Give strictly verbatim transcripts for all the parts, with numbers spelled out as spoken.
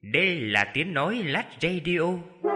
Đây là tiếng nói Lách Radio.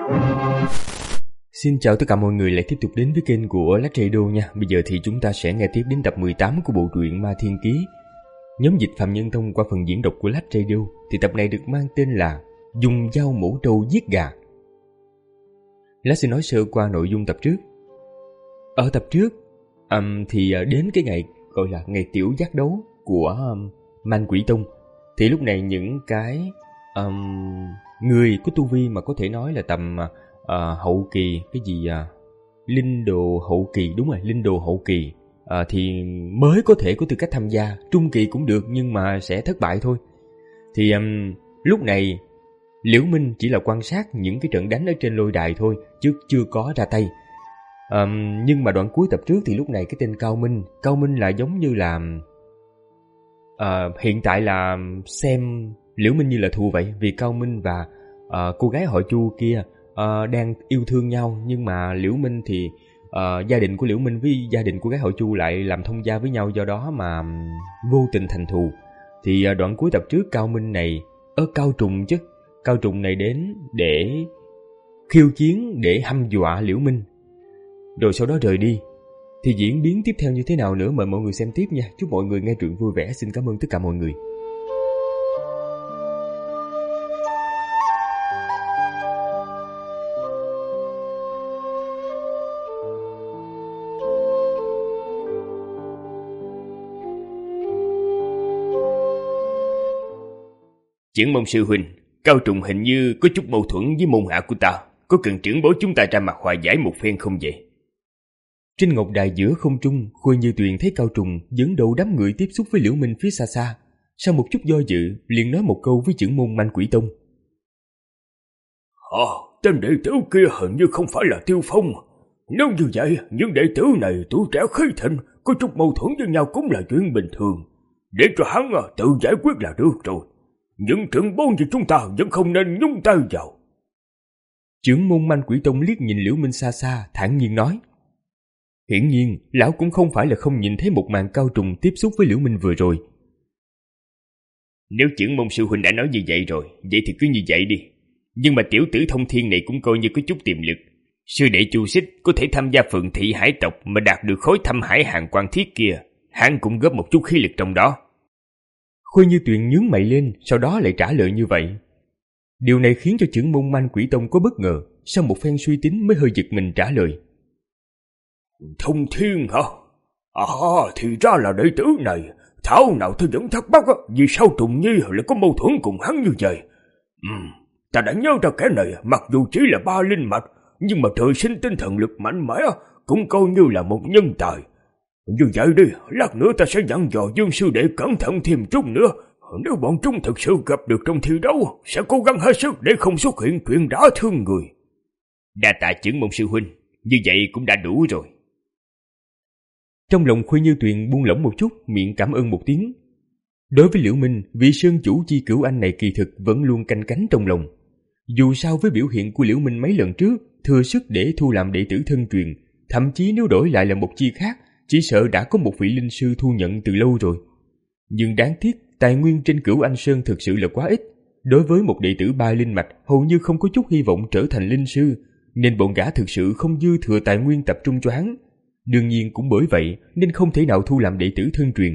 Xin chào tất cả mọi người lại tiếp tục đến với kênh của Lách Radio nha. Bây giờ thì chúng ta sẽ nghe tiếp đến tập mười tám của bộ truyện Ma Thiên Ký. Nhóm dịch Phạm Nhân Tông qua phần diễn đọc của Lách Radio thì tập này được mang tên là Dùng dao mổ trâu giết gà. Lách sẽ nói sơ qua nội dung tập trước. Ở tập trước um, thì đến cái ngày gọi là ngày tiểu giác đấu của um, Man Quỷ Tông, thì lúc này những cái um, người có tu vi mà có thể nói là tầm uh, hậu kỳ, cái gì uh, linh đồ hậu kỳ, đúng rồi, linh đồ hậu kỳ uh, thì mới có thể có tư cách tham gia. Trung kỳ cũng được nhưng mà sẽ thất bại thôi. Thì um, lúc này Liễu Minh chỉ là quan sát những cái trận đánh ở trên lôi đài thôi, chứ chưa có ra tay. Um, nhưng mà đoạn cuối tập trước thì lúc này cái tên Cao Minh, Cao Minh là giống như là uh, hiện tại là xem Liễu Minh như là thù vậy, vì Cao Minh và uh, cô gái họ Chu kia uh, đang yêu thương nhau, nhưng mà Liễu Minh thì uh, gia đình của Liễu Minh với gia đình của gái họ Chu lại làm thông gia với nhau, do đó mà vô tình thành thù. Thì uh, đoạn cuối tập trước Cao Minh này, ơ Cao Trùng chứ, Cao Trùng này đến để khiêu chiến, để hăm dọa Liễu Minh, rồi sau đó rời đi. Thì diễn biến tiếp theo như thế nào nữa mời mọi người xem tiếp nha. Chúc mọi người nghe truyện vui vẻ. Xin cảm ơn tất cả mọi người. Trưởng môn sư huynh, Cao Trùng hình như có chút mâu thuẫn với môn hạ của ta, có cần trưởng bối chúng ta ra mặt hòa giải một phen không vậy? Trên ngọc đài giữa không trung, Khôi Như Tuyền thấy Cao Trùng dẫn đầu đám người tiếp xúc với Liễu Minh phía xa xa. Sau một chút do dự, liền nói một câu với trưởng môn Man Quỷ Tông. À, tên đệ tử kia hình như không phải là Tiêu Phong. Nếu như vậy, những đệ tử này tuổi trẻ khí thịnh, có chút mâu thuẫn với nhau cũng là chuyện bình thường. Để cho hắn tự giải quyết là được rồi. Những trưởng bối như chúng ta vẫn không nên nhúng tay vào. Trưởng môn Man Quỷ Tông liếc nhìn Liễu Minh xa xa, thản nhiên nói. Hiển nhiên, lão cũng không phải là không nhìn thấy một màn Cao Trùng tiếp xúc với Liễu Minh vừa rồi. Nếu trưởng môn sư huynh đã nói như vậy rồi, vậy thì cứ như vậy đi. Nhưng mà tiểu tử Thông Thiên này cũng coi như có chút tiềm lực. Sư đệ Chu Xích có thể tham gia Phượng Thị Hải tộc mà đạt được khối thâm hải hàng quan thiết kia, hắn cũng góp một chút khí lực trong đó. Khôi Như Tuyền nhướng mày lên, sau đó lại trả lời như vậy. Điều này khiến cho trưởng môn Man Quỷ Tông có bất ngờ, sau một phen suy tính mới hơi giật mình trả lời. Thông Thiên hả? À, thì ra là đệ tử này. Thảo nào tôi vẫn thắc mắc vì sao Trùng Nhi lại có mâu thuẫn cùng hắn như vậy. Ừm, ta đã nhớ ra kẻ này mặc dù chỉ là ba linh mạch, nhưng mà trời sinh tinh thần lực mạnh mẽ, cũng coi như là một nhân tài. Như vậy đi, lát nữa ta sẽ dặn dò Dương sư đệ cẩn thận thêm chút nữa. Nếu bọn chúng thực sự gặp được trong thi đấu, sẽ cố gắng hết sức để không xuất hiện chuyện đả thương người. Đa tạ trưởng môn sư huynh, như vậy cũng đã đủ rồi. Trong lòng Khôi Như Tuyền buông lỏng một chút, miệng cảm ơn một tiếng. Đối với Liễu Minh, vị sơn chủ chi cửu anh này kỳ thực vẫn luôn canh cánh trong lòng. Dù sao với biểu hiện của Liễu Minh mấy lần trước, thừa sức để thu làm đệ tử thân truyền, thậm chí nếu đổi lại là một chi khác, chỉ sợ đã có một vị linh sư thu nhận từ lâu rồi. Nhưng đáng tiếc, tài nguyên trên Cửu Anh Sơn thực sự là quá ít. Đối với một đệ tử ba linh mạch, hầu như không có chút hy vọng trở thành linh sư, nên bọn gã thực sự không dư thừa tài nguyên tập trung cho hắn. Đương nhiên cũng bởi vậy nên không thể nào thu làm đệ tử thân truyền.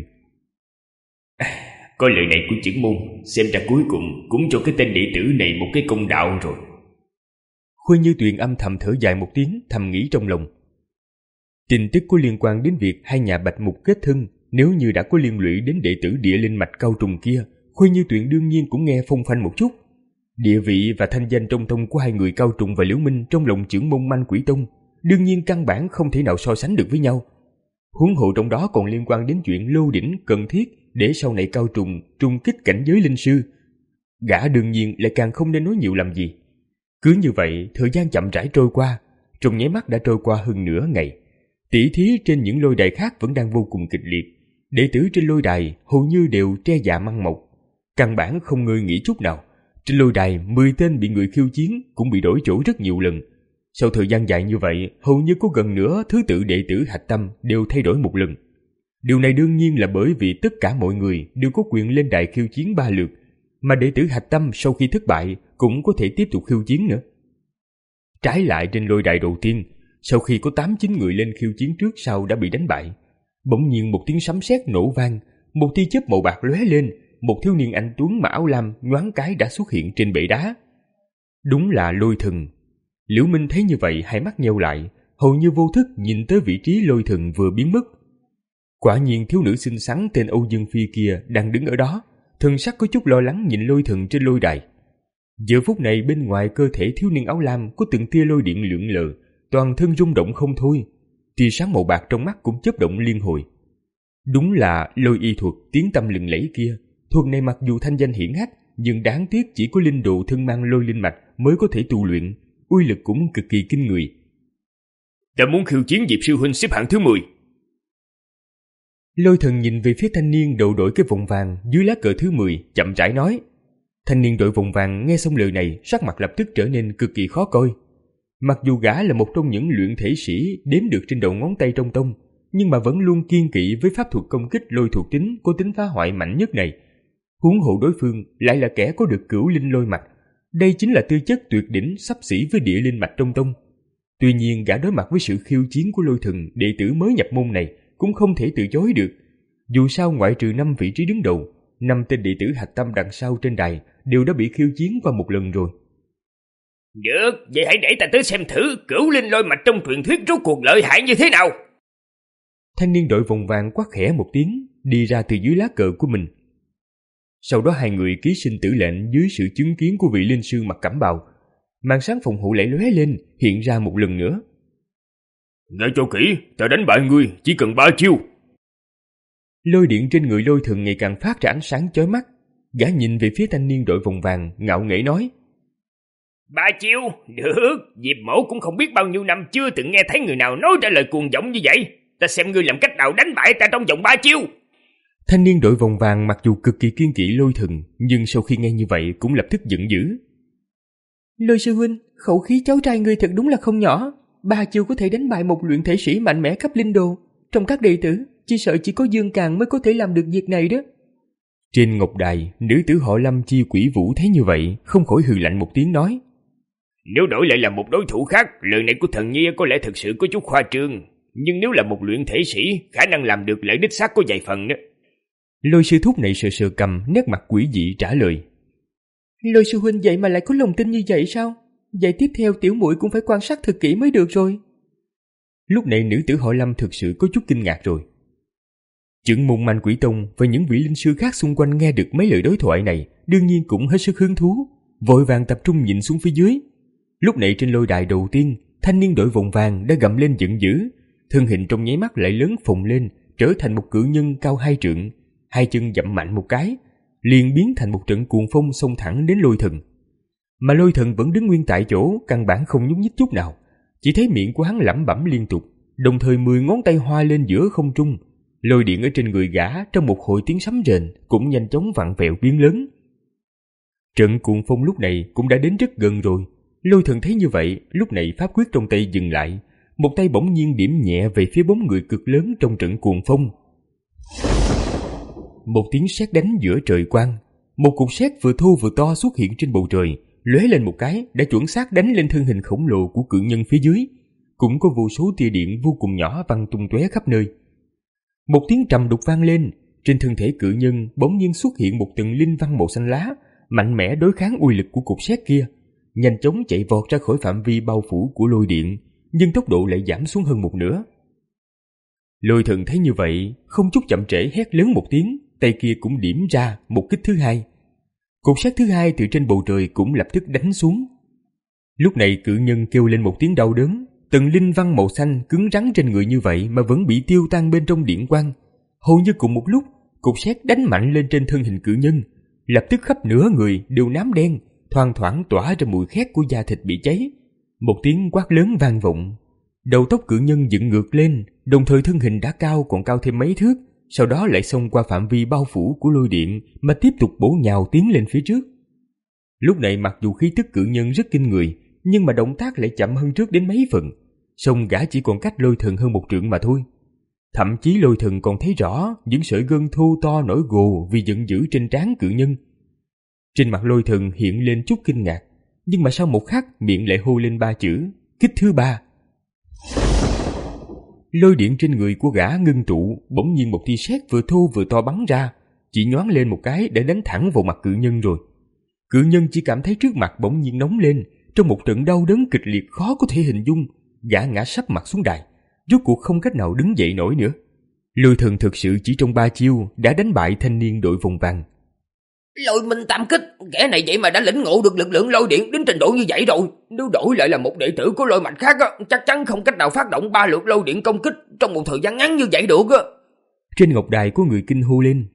À, có lời này của trưởng môn, xem ra cuối cùng cũng cho cái tên đệ tử này một cái công đạo rồi. Khôi Như Tuyền âm thầm thở dài một tiếng, thầm nghĩ trong lòng. Tin tức có liên quan đến việc hai nhà Bạch Mục kết thân, nếu như đã có liên lụy đến đệ tử địa linh mạch Cao Trùng kia, Khôi Như Tuyền đương nhiên cũng nghe phong phanh một chút. Địa vị và thanh danh trong tông của hai người Cao Trùng và Liễu Minh trong lòng trưởng môn Man Quỷ Tông đương nhiên căn bản không thể nào so sánh được với nhau. Huống hộ trong đó còn liên quan đến chuyện lô đỉnh cần thiết để sau này Cao Trùng trung kích cảnh giới linh sư. Gã đương nhiên lại càng không nên nói nhiều làm gì. Cứ như vậy, thời gian chậm rãi trôi qua, trong nháy mắt đã trôi qua hơn nửa ngày. Tỷ thí trên những lôi đài khác vẫn đang vô cùng kịch liệt. Đệ tử trên lôi đài hầu như đều tre dạ măng mọc, căn bản không ngơi nghỉ chút nào. Trên lôi đài, mười tên bị người khiêu chiến cũng bị đổi chỗ rất nhiều lần. Sau thời gian dài như vậy, hầu như có gần nửa thứ tự đệ tử hạch tâm đều thay đổi một lần. Điều này đương nhiên là bởi vì tất cả mọi người đều có quyền lên đài khiêu chiến ba lượt, mà đệ tử hạch tâm sau khi thất bại cũng có thể tiếp tục khiêu chiến nữa. Trái lại, trên lôi đài đầu tiên, sau khi có tám chín người lên khiêu chiến trước sau đã bị đánh bại, bỗng nhiên một tiếng sấm sét nổ vang, một tia chớp màu bạc lóe lên, một thiếu niên anh tuấn mặc áo lam nhoáng cái đã xuất hiện trên bệ đá. Đúng là Lôi Thần. Liễu Minh thấy như vậy, hai mắt nheo lại, hầu như vô thức nhìn tới vị trí Lôi Thần vừa biến mất. Quả nhiên thiếu nữ xinh xắn tên Âu Dương Phi kia đang đứng ở đó, thần sắc có chút lo lắng nhìn Lôi Thần trên lôi đài. Giờ phút này bên ngoài cơ thể thiếu niên áo lam có từng tia lôi điện lượn lờ, toàn thân rung động không thôi, tia sáng màu bạc trong mắt cũng chớp động liên hồi. Đúng là lôi y thuật tiếng tăm lừng lẫy kia. Thuật này mặc dù thanh danh hiển hách, nhưng đáng tiếc chỉ có linh đồ thân mang lôi linh mạch mới có thể tu luyện, uy lực cũng cực kỳ kinh người. Ta muốn khiêu chiến Diệp sư huynh xếp hạng thứ mười. Lôi Thần nhìn về phía thanh niên đầu đội cái vòng vàng dưới lá cờ thứ mười, chậm rãi nói. Thanh niên đội vòng vàng nghe xong lời này, sắc mặt lập tức trở nên cực kỳ khó coi. Mặc dù gã là một trong những luyện thể sĩ đếm được trên đầu ngón tay trong tông, nhưng mà vẫn luôn kiên kỵ với pháp thuật công kích lôi thuộc tính có tính phá hoại mạnh nhất này. Huống hộ đối phương lại là kẻ có được cửu linh lôi mạch, đây chính là tư chất tuyệt đỉnh xấp xỉ với địa linh mạch trong tông. Tuy nhiên gã đối mặt với sự khiêu chiến của Lôi Thần, đệ tử mới nhập môn này, cũng không thể từ chối được. Dù sao ngoại trừ năm vị trí đứng đầu, năm tên đệ tử hạch tâm đằng sau trên đài đều đã bị khiêu chiến qua một lần rồi. Được, vậy hãy để ta tới xem thử cửu linh lôi mạch trong truyền thuyết rốt cuộc lợi hại như thế nào. Thanh niên đội vòng vàng quát khẽ một tiếng, đi ra từ dưới lá cờ của mình. Sau đó hai người ký sinh tử lệnh dưới sự chứng kiến của vị linh sư mặc cẩm bào. Màn sáng phòng hộ lại lóe lên, hiện ra một lần nữa. Nghe cho kỹ, ta đánh bại ngươi chỉ cần ba chiêu. Lôi điện trên người Lôi Thần ngày càng phát ra ánh sáng chói mắt. Gã nhìn về phía thanh niên đội vòng vàng, ngạo nghễ nói. Ba chiêu? Được, Diệp mẫu cũng không biết bao nhiêu năm chưa từng nghe thấy người nào nói ra lời cuồng vọng như vậy. Ta xem ngươi làm cách nào đánh bại ta trong vòng ba chiêu. Thanh niên đội vòng vàng mặc dù cực kỳ kiên kỵ Lôi Thần, nhưng sau khi nghe như vậy cũng lập tức giận dữ. Lôi sư huynh, khẩu khí cháu trai ngươi thật đúng là không nhỏ. Ba chiêu có thể đánh bại một luyện thể sĩ mạnh mẽ cấp linh đồ. Trong các đệ tử, chỉ sợ chỉ có Dương Càn mới có thể làm được việc này đó. Trên ngọc đài, nữ tử họ Lâm Chi Quỷ Vũ thấy như vậy, không khỏi hừ lạnh một tiếng nói. Nếu đổi lại là một đối thủ khác, lời này của thần nhi có lẽ thực sự có chút khoa trương. Nhưng nếu là một luyện thể sĩ, khả năng làm được lại đích xác có vài phần đó. Lôi sư thúc này sờ sờ cầm, nét mặt quỷ dị trả lời. Lôi sư huynh vậy mà lại có lòng tin như vậy sao? Vậy tiếp theo tiểu muội cũng phải quan sát thật kỹ mới được rồi. Lúc này nữ tử họ Lâm thực sự có chút kinh ngạc rồi. Trưởng môn Manh Quỷ Tông và những vị linh sư khác xung quanh nghe được mấy lời đối thoại này, đương nhiên cũng hết sức hứng thú, vội vàng tập trung nhìn xuống phía dưới. Lúc này trên lôi đài đầu tiên, thanh niên đội vòng vàng đã gầm lên giận dữ, thân hình trong nháy mắt lại lớn phồng lên, trở thành một cự nhân cao hai trượng, hai chân dậm mạnh một cái, liền biến thành một trận cuồng phong xông thẳng đến Lôi Thần. Mà Lôi Thần vẫn đứng nguyên tại chỗ, căn bản không nhúc nhích chút nào, chỉ thấy miệng của hắn lẩm bẩm liên tục, đồng thời mười ngón tay hoa lên giữa không trung, lôi điện ở trên người gã trong một hồi tiếng sấm rền cũng nhanh chóng vặn vẹo biến lớn. Trận cuồng phong lúc này cũng đã đến rất gần rồi. Lôi Thần thấy như vậy, lúc này pháp quyết trong tay dừng lại, một tay bỗng nhiên điểm nhẹ về phía bóng người cực lớn trong trận cuồng phong. Một tiếng sét đánh giữa trời quang, một cục sét vừa thô vừa to xuất hiện trên bầu trời, lóe lên một cái đã chuẩn xác đánh lên thân hình khổng lồ của cự nhân phía dưới, cũng có vô số tia điện vô cùng nhỏ văng tung tóe khắp nơi. Một tiếng trầm đục vang lên, trên thân thể cự nhân bỗng nhiên xuất hiện một tầng linh văn màu xanh lá, mạnh mẽ đối kháng uy lực của cục sét kia, nhanh chóng chạy vọt ra khỏi phạm vi bao phủ của lôi điện, nhưng tốc độ lại giảm xuống hơn một nửa. Lôi Thần thấy như vậy, không chút chậm trễ hét lớn một tiếng, tay kia cũng điểm ra một kích thứ hai. Cục sét thứ hai từ trên bầu trời cũng lập tức đánh xuống. Lúc này cự nhân kêu lên một tiếng đau đớn, tầng linh văn màu xanh cứng rắn trên người như vậy mà vẫn bị tiêu tan bên trong điện quang. Hầu như cùng một lúc, cục sét đánh mạnh lên trên thân hình cự nhân, lập tức khắp nửa người đều nám đen, thoang thoảng tỏa ra mùi khét của da thịt bị cháy. Một tiếng quát lớn vang vọng, đầu tóc cự nhân dựng ngược lên, đồng thời thân hình đã cao còn cao thêm mấy thước, sau đó lại xông qua phạm vi bao phủ của lôi điện mà tiếp tục bổ nhào tiến lên phía trước. Lúc này mặc dù khí tức cự nhân rất kinh người, nhưng mà động tác lại chậm hơn trước đến mấy phần, song gã chỉ còn cách Lôi Thần hơn một trượng mà thôi. Thậm chí Lôi Thần còn thấy rõ những sợi gân thô to nổi gồ vì giận dữ trên trán cự nhân. Trên mặt Lôi Thần hiện lên chút kinh ngạc, nhưng mà sau một khắc miệng lại hô lên ba chữ kích thứ ba. Lôi điện trên người của gã ngưng tụ, bỗng nhiên một tia sét vừa thô vừa to bắn ra, chỉ nhoáng lên một cái để đánh thẳng vào mặt cự nhân rồi. Cự nhân chỉ cảm thấy trước mặt bỗng nhiên nóng lên, trong một trận đau đớn kịch liệt khó có thể hình dung, gã ngã sấp mặt xuống đài, rốt cuộc không cách nào đứng dậy nổi nữa. Lôi Thần thực sự chỉ trong ba chiêu đã đánh bại thanh niên đội vòng vàng. Lôi minh tam kích, kẻ này vậy mà đã lĩnh ngộ được lực lượng lôi điện đến trình độ như vậy rồi. Nếu đổi lại là một đệ tử của lôi mạch khác á, chắc chắn không cách nào phát động ba lượt lôi điện công kích trong một thời gian ngắn như vậy được á. Trên ngọc đài có người kinh hô lên.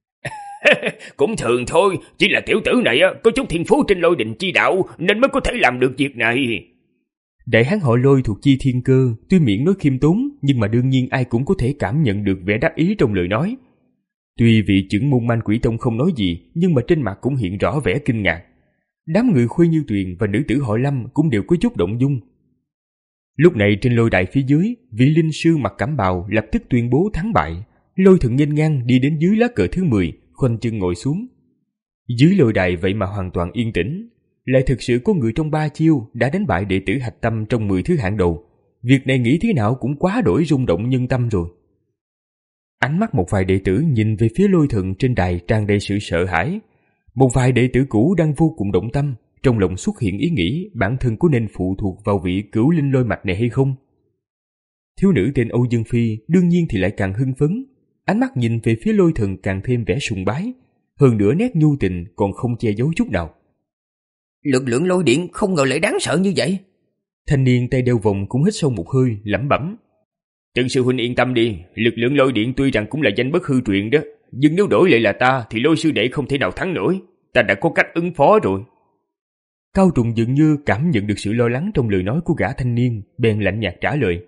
Cũng thường thôi, chỉ là tiểu tử này á có chút thiên phú trên lôi đình chi đạo nên mới có thể làm được việc này. Đại hán họ Lôi thuộc chi thiên cơ, tuy miệng nói khiêm tốn, nhưng mà đương nhiên ai cũng có thể cảm nhận được vẻ đắc ý trong lời nói. Tuy vị trưởng môn Man Quỷ Tông không nói gì, nhưng mà trên mặt cũng hiện rõ vẻ kinh ngạc. Đám người Khuê Như Tuyền và nữ tử họ Lâm cũng đều có chút động dung. Lúc này trên lôi đài phía dưới, vị linh sư mặc cẩm bào lập tức tuyên bố thắng bại. Lôi Thần nghênh ngang đi đến dưới lá cờ thứ mười, khoanh chân ngồi xuống. Dưới lôi đài vậy mà hoàn toàn yên tĩnh, lại thực sự có người trong ba chiêu đã đánh bại đệ tử hạch tâm trong mười thứ hạng đầu. Việc này nghĩ thế nào cũng quá đổi rung động nhân tâm rồi. Ánh mắt một vài đệ tử nhìn về phía Lôi Thần trên đài tràn đầy sự sợ hãi. Một vài đệ tử cũ đang vô cùng động tâm, trong lòng xuất hiện ý nghĩ bản thân có nên phụ thuộc vào vị cửu linh lôi mạch này hay không. Thiếu nữ tên Âu Dương Phi đương nhiên thì lại càng hưng phấn, ánh mắt nhìn về phía Lôi Thần càng thêm vẻ sùng bái, hơn nữa nét nhu tình còn không che giấu chút nào. Lực lượng lôi điện không ngờ lại đáng sợ như vậy. Thanh niên tay đeo vòng cũng hít sâu một hơi, lẩm bẩm. Trần sư huynh yên tâm đi, lực lượng lôi điện tuy rằng cũng là danh bất hư truyền đó, nhưng nếu đổi lại là ta thì Lôi sư đệ không thể nào thắng nổi, ta đã có cách ứng phó rồi. Cao Trùng dường như cảm nhận được sự lo lắng trong lời nói của gã thanh niên, bèn lạnh nhạt trả lời.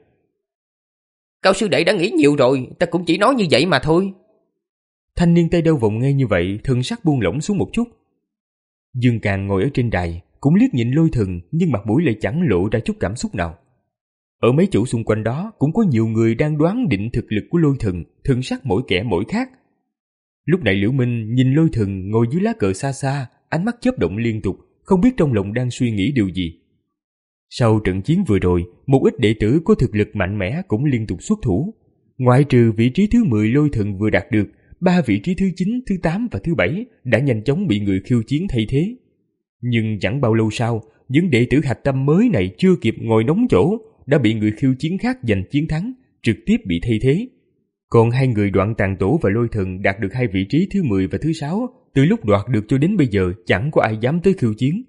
Cao sư đệ đã nghĩ nhiều rồi, ta cũng chỉ nói như vậy mà thôi. Thanh niên tay đeo vòng nghe như vậy, thần sắc buông lỏng xuống một chút. Dương Càng ngồi ở trên đài, cũng liếc nhìn Lôi Thần, nhưng mặt mũi lại chẳng lộ ra chút cảm xúc nào. Ở mấy chỗ xung quanh đó cũng có nhiều người đang đoán định thực lực của Lôi Thần, thần sắc mỗi kẻ mỗi khác. Lúc này Liễu Minh nhìn Lôi Thần ngồi dưới lá cờ xa xa, ánh mắt chớp động liên tục, không biết trong lòng đang suy nghĩ điều gì. Sau trận chiến vừa rồi, một ít đệ tử có thực lực mạnh mẽ cũng liên tục xuất thủ. Ngoại trừ vị trí thứ mười Lôi Thần vừa đạt được, ba vị trí thứ chín, thứ tám và thứ bảy đã nhanh chóng bị người khiêu chiến thay thế. Nhưng chẳng bao lâu sau, những đệ tử hạch tâm mới này chưa kịp ngồi nóng chỗ, đã bị người khiêu chiến khác giành chiến thắng, trực tiếp bị thay thế. Còn hai người Đoạn Tàn Tổ và Lôi Thần đạt được hai vị trí thứ mười và thứ sáu, từ lúc đoạt được cho đến bây giờ chẳng có ai dám tới khiêu chiến.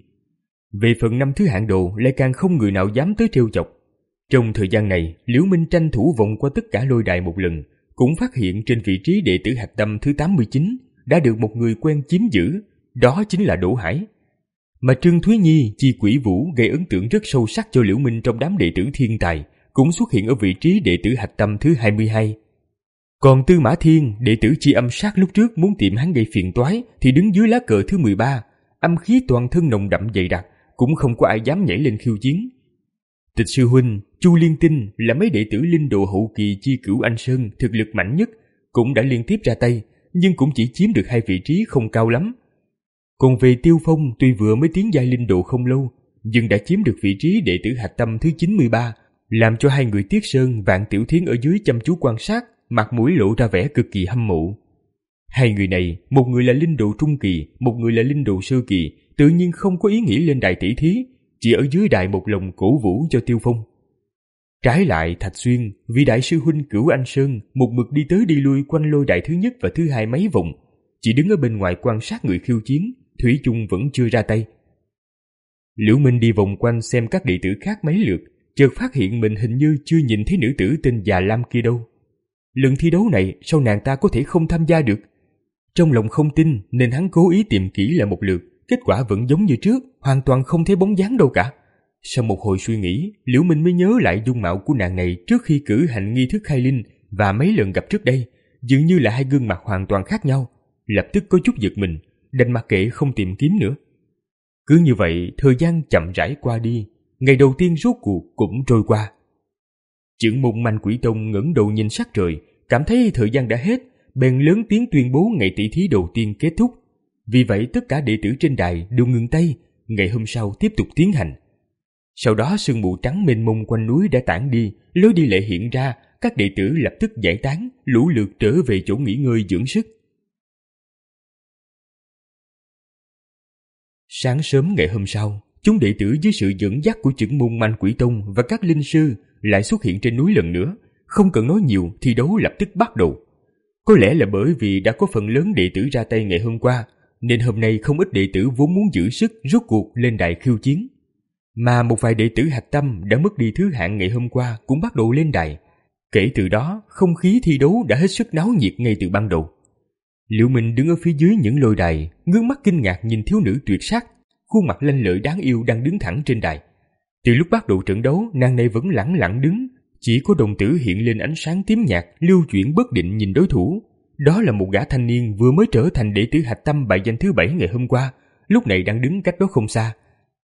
Về phần năm thứ hạng đồ lại càng không người nào dám tới trêu chọc. Trong thời gian này, Liễu Minh tranh thủ vòng qua tất cả lôi đài một lần, cũng phát hiện trên vị trí đệ tử hạch tâm thứ tám mươi chín đã được một người quen chiếm giữ, đó chính là Đỗ Hải. Mà Trương Thúy Nhi, Chi Quỷ Vũ gây ấn tượng rất sâu sắc cho Liễu Minh trong đám đệ tử thiên tài, cũng xuất hiện ở vị trí đệ tử hạch tâm thứ hai mươi hai. Còn Tư Mã Thiên, đệ tử Chi Âm Sát lúc trước muốn tìm hắn gây phiền toái thì đứng dưới lá cờ thứ mười ba, âm khí toàn thân nồng đậm dày đặc, cũng không có ai dám nhảy lên khiêu chiến. Tịch sư huynh, Chu Liên Tinh là mấy đệ tử linh đồ hậu kỳ Chi Cửu Anh Sơn thực lực mạnh nhất, cũng đã liên tiếp ra tay, nhưng cũng chỉ chiếm được hai vị trí không cao lắm. Còn về Tiêu Phong tuy vừa mới tiến giai linh đồ không lâu, nhưng đã chiếm được vị trí đệ tử hạch tâm thứ chín mươi ba, làm cho hai người Tiết Sơn, Vạn Tiểu Thiến ở dưới chăm chú quan sát, mặt mũi lộ ra vẻ cực kỳ hâm mộ. Hai người này, một người là linh đồ trung kỳ, một người là linh đồ sơ kỳ, tự nhiên không có ý nghĩ lên đài tỷ thí, chỉ ở dưới đài một lòng cổ vũ cho Tiêu Phong. Trái lại Thạch Xuyên, vị đại sư huynh Cửu Anh Sơn, một mực đi tới đi lui quanh lôi đài thứ nhất và thứ hai mấy vòng, chỉ đứng ở bên ngoài quan sát người khiêu chiến, thủy chung vẫn chưa ra tay. Liễu Minh đi vòng quanh xem các đệ tử khác mấy lượt, chợt phát hiện mình hình như chưa nhìn thấy nữ tử tên Già Lam kia đâu. Lần thi đấu này sao nàng ta có thể không tham gia được? Trong lòng không tin nên hắn cố ý tìm kỹ lại một lượt, kết quả vẫn giống như trước, hoàn toàn không thấy bóng dáng đâu cả. Sau một hồi suy nghĩ, Liễu Minh mới nhớ lại dung mạo của nàng này trước khi cử hành nghi thức khai linh và mấy lần gặp trước đây, dường như là hai gương mặt hoàn toàn khác nhau. Lập tức có chút giật mình, đành mặc kệ không tìm kiếm nữa. Cứ như vậy, thời gian chậm rãi qua đi, ngày đầu tiên rốt cuộc cũng trôi qua. Trưởng môn Man Quỷ Tông ngẩng đầu nhìn sắc trời, cảm thấy thời gian đã hết, bèn lớn tiếng tuyên bố ngày tỷ thí đầu tiên kết thúc. Vì vậy tất cả đệ tử trên đài đều ngừng tay, ngày hôm sau tiếp tục tiến hành. Sau đó sương mù trắng mênh mông quanh núi đã tản đi, lối đi lệ hiện ra, các đệ tử lập tức giải tán, lũ lượt trở về chỗ nghỉ ngơi dưỡng sức. Sáng sớm ngày hôm sau, chúng đệ tử dưới sự dẫn dắt của chưởng môn Manh Quỷ Tông và các linh sư lại xuất hiện trên núi lần nữa. Không cần nói nhiều, thi đấu lập tức bắt đầu. Có lẽ là bởi vì đã có phần lớn đệ tử ra tay ngày hôm qua, nên hôm nay không ít đệ tử vốn muốn giữ sức rốt cuộc lên đài khiêu chiến. Mà một vài đệ tử hạch tâm đã mất đi thứ hạng ngày hôm qua cũng bắt đầu lên đài. Kể từ đó, không khí thi đấu đã hết sức náo nhiệt ngay từ ban đầu. Liệu Minh đứng ở phía dưới những lôi đài, ngước mắt kinh ngạc nhìn thiếu nữ tuyệt sắc, khuôn mặt lanh lợi đáng yêu đang đứng thẳng trên đài. Từ lúc bắt đầu trận đấu, nàng này vẫn lẳng lặng đứng, chỉ có đồng tử hiện lên ánh sáng tím nhạt, lưu chuyển bất định nhìn đối thủ. Đó là một gã thanh niên vừa mới trở thành đệ tử hạch tâm bài danh thứ bảy ngày hôm qua, lúc này đang đứng cách đó không xa.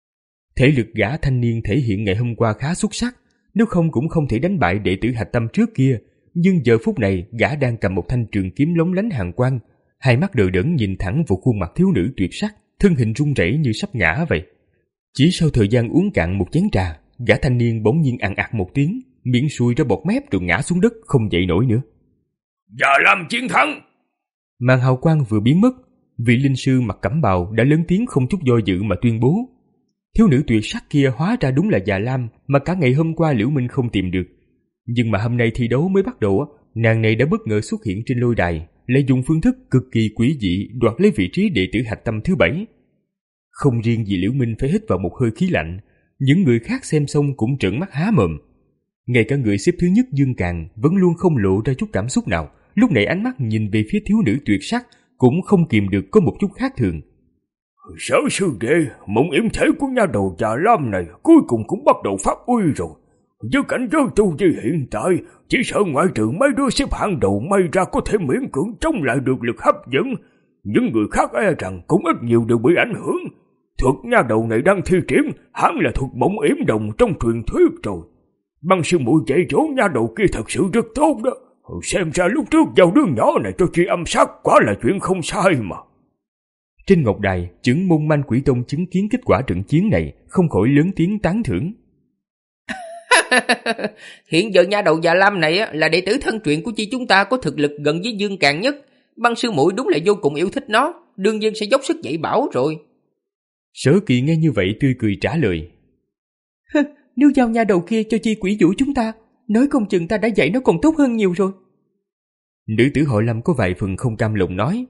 Thể lực gã thanh niên thể hiện ngày hôm qua khá xuất sắc, nếu không cũng không thể đánh bại đệ tử hạch tâm trước kia. Nhưng giờ phút này gã đang cầm một thanh trường kiếm lóng lánh hàn quang, hai mắt đờ đẫn nhìn thẳng vào khuôn mặt thiếu nữ tuyệt sắc, thân hình run rẩy như sắp ngã vậy. Chỉ sau thời gian uống cạn một chén trà, gã thanh niên bỗng nhiên ằn ạt một tiếng, miệng sùi ra bọt mép rồi ngã xuống đất không dậy nổi nữa. Già Lam chiến thắng! Màn hào quang vừa biến mất, vị linh sư mặc cẩm bào đã lớn tiếng không chút do dự mà tuyên bố. Thiếu nữ tuyệt sắc kia hóa ra đúng là Già Lam mà cả ngày hôm qua Liễu Minh không tìm được. Nhưng mà hôm nay thi đấu mới bắt đầu, nàng này đã bất ngờ xuất hiện trên lôi đài, lại dùng phương thức cực kỳ quỷ dị đoạt lấy vị trí đệ tử hạch tâm thứ bảy. Không riêng gì Liễu Minh phải hít vào một hơi khí lạnh, những người khác xem xong cũng trợn mắt há mồm. Ngay cả người xếp thứ nhất Dương Càn vẫn luôn không lộ ra chút cảm xúc nào, lúc này ánh mắt nhìn về phía thiếu nữ tuyệt sắc cũng không kìm được có một chút khác thường. Sở sư đệ, mộng yểm thể của nha đầu Già Lam này cuối cùng cũng bắt đầu phát uy rồi. Với cảnh giới tu vi hiện tại, chỉ sợ ngoại trừ mấy đứa xếp hạng đầu may ra có thể miễn cưỡng chống lại được lực hấp dẫn. Những người khác e rằng cũng ít nhiều đều bị ảnh hưởng. Thuật nha đầu này đang thi triển hẳn là thuật mộng yểm đồng trong truyền thuyết rồi. Băng sư muội dạy dỗ nha đầu kia thật sự rất tốt đó. Xem ra lúc trước giao đứa nhỏ này cho chi âm sát quả là chuyện không sai mà. Trên ngọc đài, chưởng môn Manh Quỷ Tông chứng kiến kết quả trận chiến này không khỏi lớn tiếng tán thưởng. Hiện giờ nha đầu Già Lam này là đệ tử thân truyền của chi chúng ta có thực lực gần với Dương Càn nhất. Băng sư muội đúng là vô cùng yêu thích nó, đương nhiên sẽ dốc sức dạy bảo rồi. Sở Kỳ nghe như vậy tươi cười trả lời. Nếu giao nha đầu kia cho chi quỷ vũ chúng ta, nói không chừng ta đã dạy nó còn tốt hơn nhiều rồi. Nữ tử Hội Lâm có vài phần không cam lòng nói.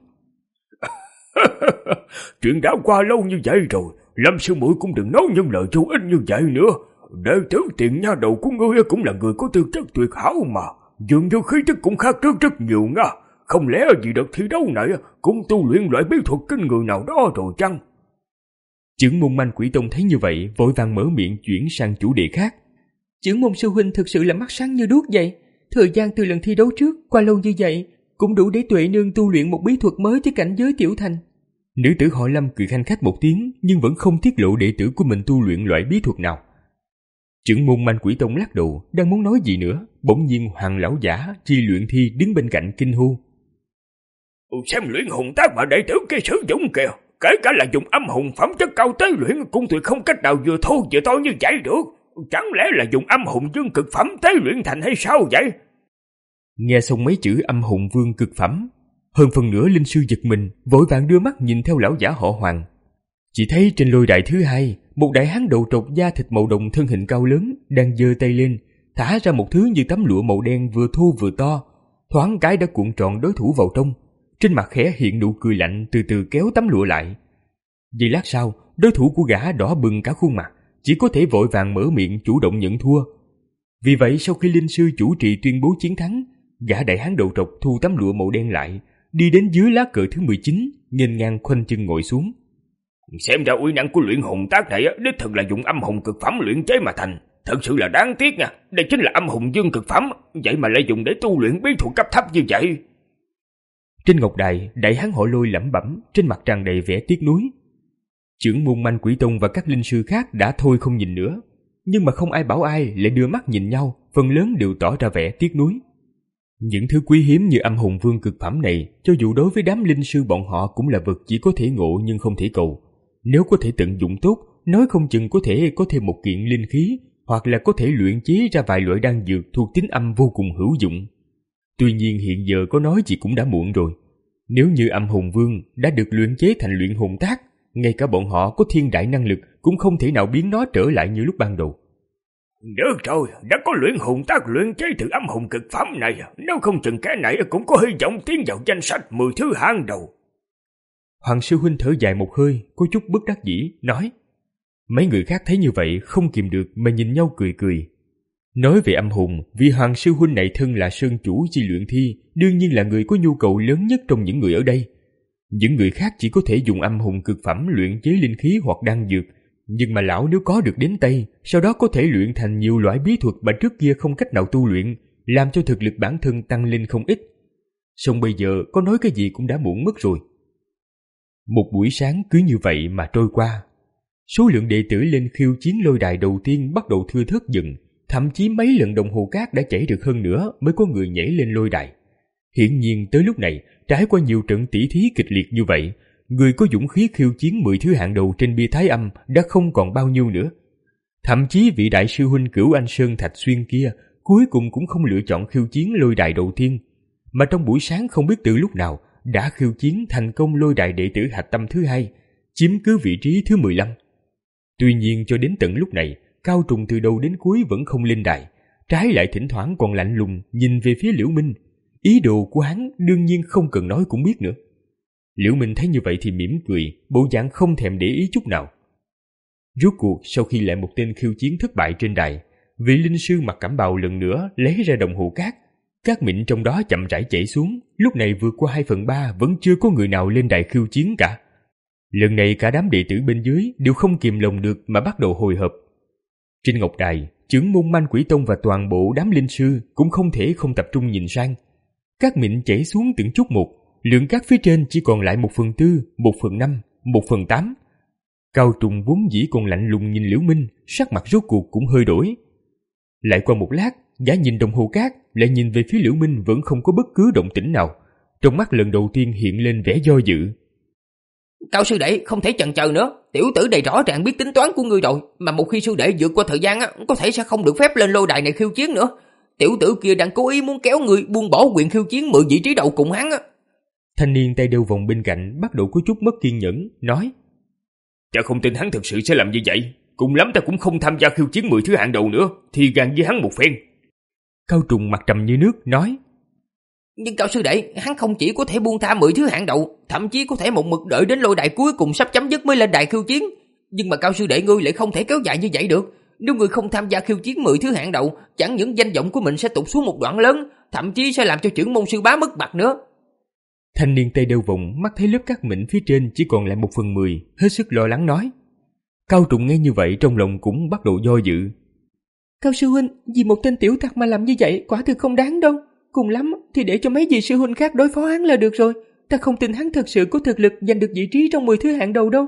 Chuyện đã qua lâu như vậy rồi, Lâm sư muội cũng đừng nói những lời vô ích như vậy nữa. Đệ tử Tiền nha đầu của ngươi cũng là người có tư chất tuyệt hảo mà, dường như khí chất cũng khác rất rất nhiều nha. Không lẽ vì đợt thi đấu này cũng tu luyện loại bí thuật kinh người nào đó rồi chăng? Chưởng môn Manh Quỷ Tông thấy như vậy, vội vàng mở miệng chuyển sang chủ đề khác. Chưởng môn sư huynh thực sự là mắt sáng như đuốc vậy. Thời gian từ lần thi đấu trước qua lâu như vậy, cũng đủ để Tuệ Nương tu luyện một bí thuật mới tới cảnh giới tiểu thành. Nữ tử Hội Lâm cười khanh khách một tiếng, nhưng vẫn không tiết lộ đệ tử của mình tu luyện loại bí thuật nào. Chưởng môn Manh Quỷ Tông lắc đầu, đang muốn nói gì nữa, bỗng nhiên Hoàng lão giả Chi Luyện Thi đứng bên cạnh kinh hô. Xem luyện hồn tác mà đệ tử kia sử dụng kìa, kể cả là dùng âm hồn phẩm chất cao tế luyện cũng tuyệt không cách nào vừa thô vừa to như vậy được. Chẳng lẽ là dùng âm hồn dương cực phẩm tế luyện thành hay sao vậy? Nghe xong mấy chữ âm hồn vương cực phẩm, hơn phần nửa linh sư giật mình, vội vàng đưa mắt nhìn theo lão giả họ Hoàng. Chỉ thấy trên lôi đài thứ hai, một đại hán đầu trọc da thịt màu đồng thân hình cao lớn đang giơ tay lên, thả ra một thứ như tấm lụa màu đen vừa thô vừa to, thoáng cái đã cuộn tròn đối thủ vào trong. Trên mặt khẽ hiện nụ cười lạnh, từ từ kéo tấm lụa lại. Giây lát sau, đối thủ của gã đỏ bừng cả khuôn mặt, chỉ có thể vội vàng mở miệng chủ động nhận thua. Vì vậy sau khi linh sư chủ trì tuyên bố chiến thắng, gã đại hán đầu trọc thu tấm lụa màu đen lại, đi đến dưới lá cờ thứ mười chín, nghênh ngang khoanh chân ngồi xuống. Xem ra uy năng của luyện hồn tác này đích thực là dùng âm hồn cực phẩm luyện chế mà thành, thật sự là đáng tiếc nha. Đây chính là âm hồn dương cực phẩm, vậy mà lại dùng để tu luyện bí thuật cấp thấp như vậy. Trên ngọc đài, đại hán họ Lôi lẩm bẩm, trên mặt tràn đầy vẻ tiếc nuối. Chưởng môn Manh Quỷ Tông và các linh sư khác đã thôi không nhìn nữa, nhưng mà không ai bảo ai lại đưa mắt nhìn nhau, phần lớn đều tỏ ra vẻ tiếc nuối. Những thứ quý hiếm như âm hồn vương cực phẩm này, cho dù đối với đám linh sư bọn họ cũng là vật chỉ có thể ngộ nhưng không thể cầu. Nếu có thể tận dụng tốt, nói không chừng có thể có thêm một kiện linh khí, hoặc là có thể luyện chế ra vài loại đan dược thuộc tính âm vô cùng hữu dụng. Tuy nhiên hiện giờ có nói gì cũng đã muộn rồi. Nếu như âm hồn vương đã được luyện chế thành luyện hồn tác, ngay cả bọn họ có thiên đại năng lực cũng không thể nào biến nó trở lại như lúc ban đầu. Được rồi, đã có luyện hồn tác luyện chế từ âm hồn cực phẩm này, nếu không chừng cái này cũng có hy vọng tiến vào danh sách mười thứ hạng đầu. Hoàng sư huynh thở dài một hơi, có chút bất đắc dĩ, nói. Mấy người khác thấy như vậy không kìm được mà nhìn nhau cười cười. Nói về âm hồn, vì Hoàng sư huynh này thân là sơn chủ chi luyện thi, đương nhiên là người có nhu cầu lớn nhất trong những người ở đây. Những người khác chỉ có thể dùng âm hồn cực phẩm luyện chế linh khí hoặc đan dược, nhưng mà lão nếu có được đến tay, sau đó có thể luyện thành nhiều loại bí thuật mà trước kia không cách nào tu luyện, làm cho thực lực bản thân tăng lên không ít. Song bây giờ có nói cái gì cũng đã muộn mất rồi. Một buổi sáng cứ như vậy mà trôi qua. Số lượng đệ tử lên khiêu chiến lôi đài đầu tiên bắt đầu thưa thớt dần, thậm chí mấy lần đồng hồ cát đã chảy được hơn nữa mới có người nhảy lên lôi đài. Hiển nhiên tới lúc này, trải qua nhiều trận tỷ thí kịch liệt như vậy, người có dũng khí khiêu chiến mười thứ hạng đầu trên bia thái âm đã không còn bao nhiêu nữa. Thậm chí vị đại sư huynh Cửu Anh Sơn Thạch Xuyên kia cuối cùng cũng không lựa chọn khiêu chiến lôi đài đầu tiên, mà trong buổi sáng không biết từ lúc nào đã khiêu chiến thành công lôi đài đệ tử hạch tâm thứ hai, chiếm cứ vị trí thứ mười lăm. Tuy nhiên cho đến tận lúc này, Cao Trùng từ đầu đến cuối vẫn không lên đài, trái lại thỉnh thoảng còn lạnh lùng nhìn về phía Liễu Minh. Ý đồ của hắn đương nhiên không cần nói cũng biết nữa. Liễu Minh thấy như vậy thì mỉm cười, bộ dạng không thèm để ý chút nào. Rốt cuộc sau khi lại một tên khiêu chiến thất bại trên đài, vị linh sư mặc cẩm bào lần nữa lấy ra đồng hồ cát. Cát mịn trong đó chậm rãi chảy xuống, lúc này vượt qua hai phần ba vẫn chưa có người nào lên đài khiêu chiến cả. Lần này cả đám đệ tử bên dưới đều không kìm lòng được mà bắt đầu hồi hộp. Trên ngọc đài, chưởng môn Man Quỷ Tông và toàn bộ đám linh sư cũng không thể không tập trung nhìn sang. Cát mịn chảy xuống từng chút một, lượng cát phía trên chỉ còn lại một phần tư, một phần năm, một phần tám. Cao Trùng vốn dĩ còn lạnh lùng nhìn Liễu Minh, sắc mặt rốt cuộc cũng hơi đổi. Lại qua một lát, gã nhìn đồng hồ cát, lại nhìn về phía Liễu Minh vẫn không có bất cứ động tĩnh nào. Trong mắt lần đầu tiên hiện lên vẻ do dự. Cao sư đệ không thể chần chờ nữa, tiểu tử này rõ ràng biết tính toán của ngươi rồi, mà một khi sư đệ vượt qua thời gian á, có thể sẽ không được phép lên lôi đài này khiêu chiến nữa. Tiểu tử kia đang cố ý muốn kéo người buông bỏ quyền khiêu chiến mượn vị trí đầu cùng hắn á. Thanh niên tay đeo vòng bên cạnh bắt đầu có chút mất kiên nhẫn, nói. Ta không tin hắn thực sự sẽ làm như vậy. Cùng lắm ta cũng không tham gia khiêu chiến mười thứ hạng đầu nữa, thì gan với hắn một phen. Cao Trùng mặt trầm như nước, nói. Nhưng Cao sư đệ, hắn không chỉ có thể buông tha mười thứ hạng đầu, thậm chí có thể một mực đợi đến lôi đài cuối cùng sắp chấm dứt mới lên đài khiêu chiến. Nhưng mà Cao sư đệ ngươi lại không thể kéo dài như vậy được. Nếu ngươi không tham gia khiêu chiến mười thứ hạng đầu, chẳng những danh vọng của mình sẽ tụt xuống một đoạn lớn, thậm chí sẽ làm cho chưởng môn sư bá mất mặt nữa. Thanh niên tay đeo vòng mắt thấy lớp cát mịn phía trên chỉ còn lại một phần mười, hết sức lo lắng nói. Cao Trùng nghe như vậy trong lòng cũng bắt đầu do dự. Cao sư huynh, vì một tên tiểu tặc mà làm như vậy quả thực không đáng đâu. Cùng lắm thì để cho mấy vị sư huynh khác đối phó hắn là được rồi. Ta không tin hắn thật sự có thực lực giành được vị trí trong mười thứ hạng đầu đâu.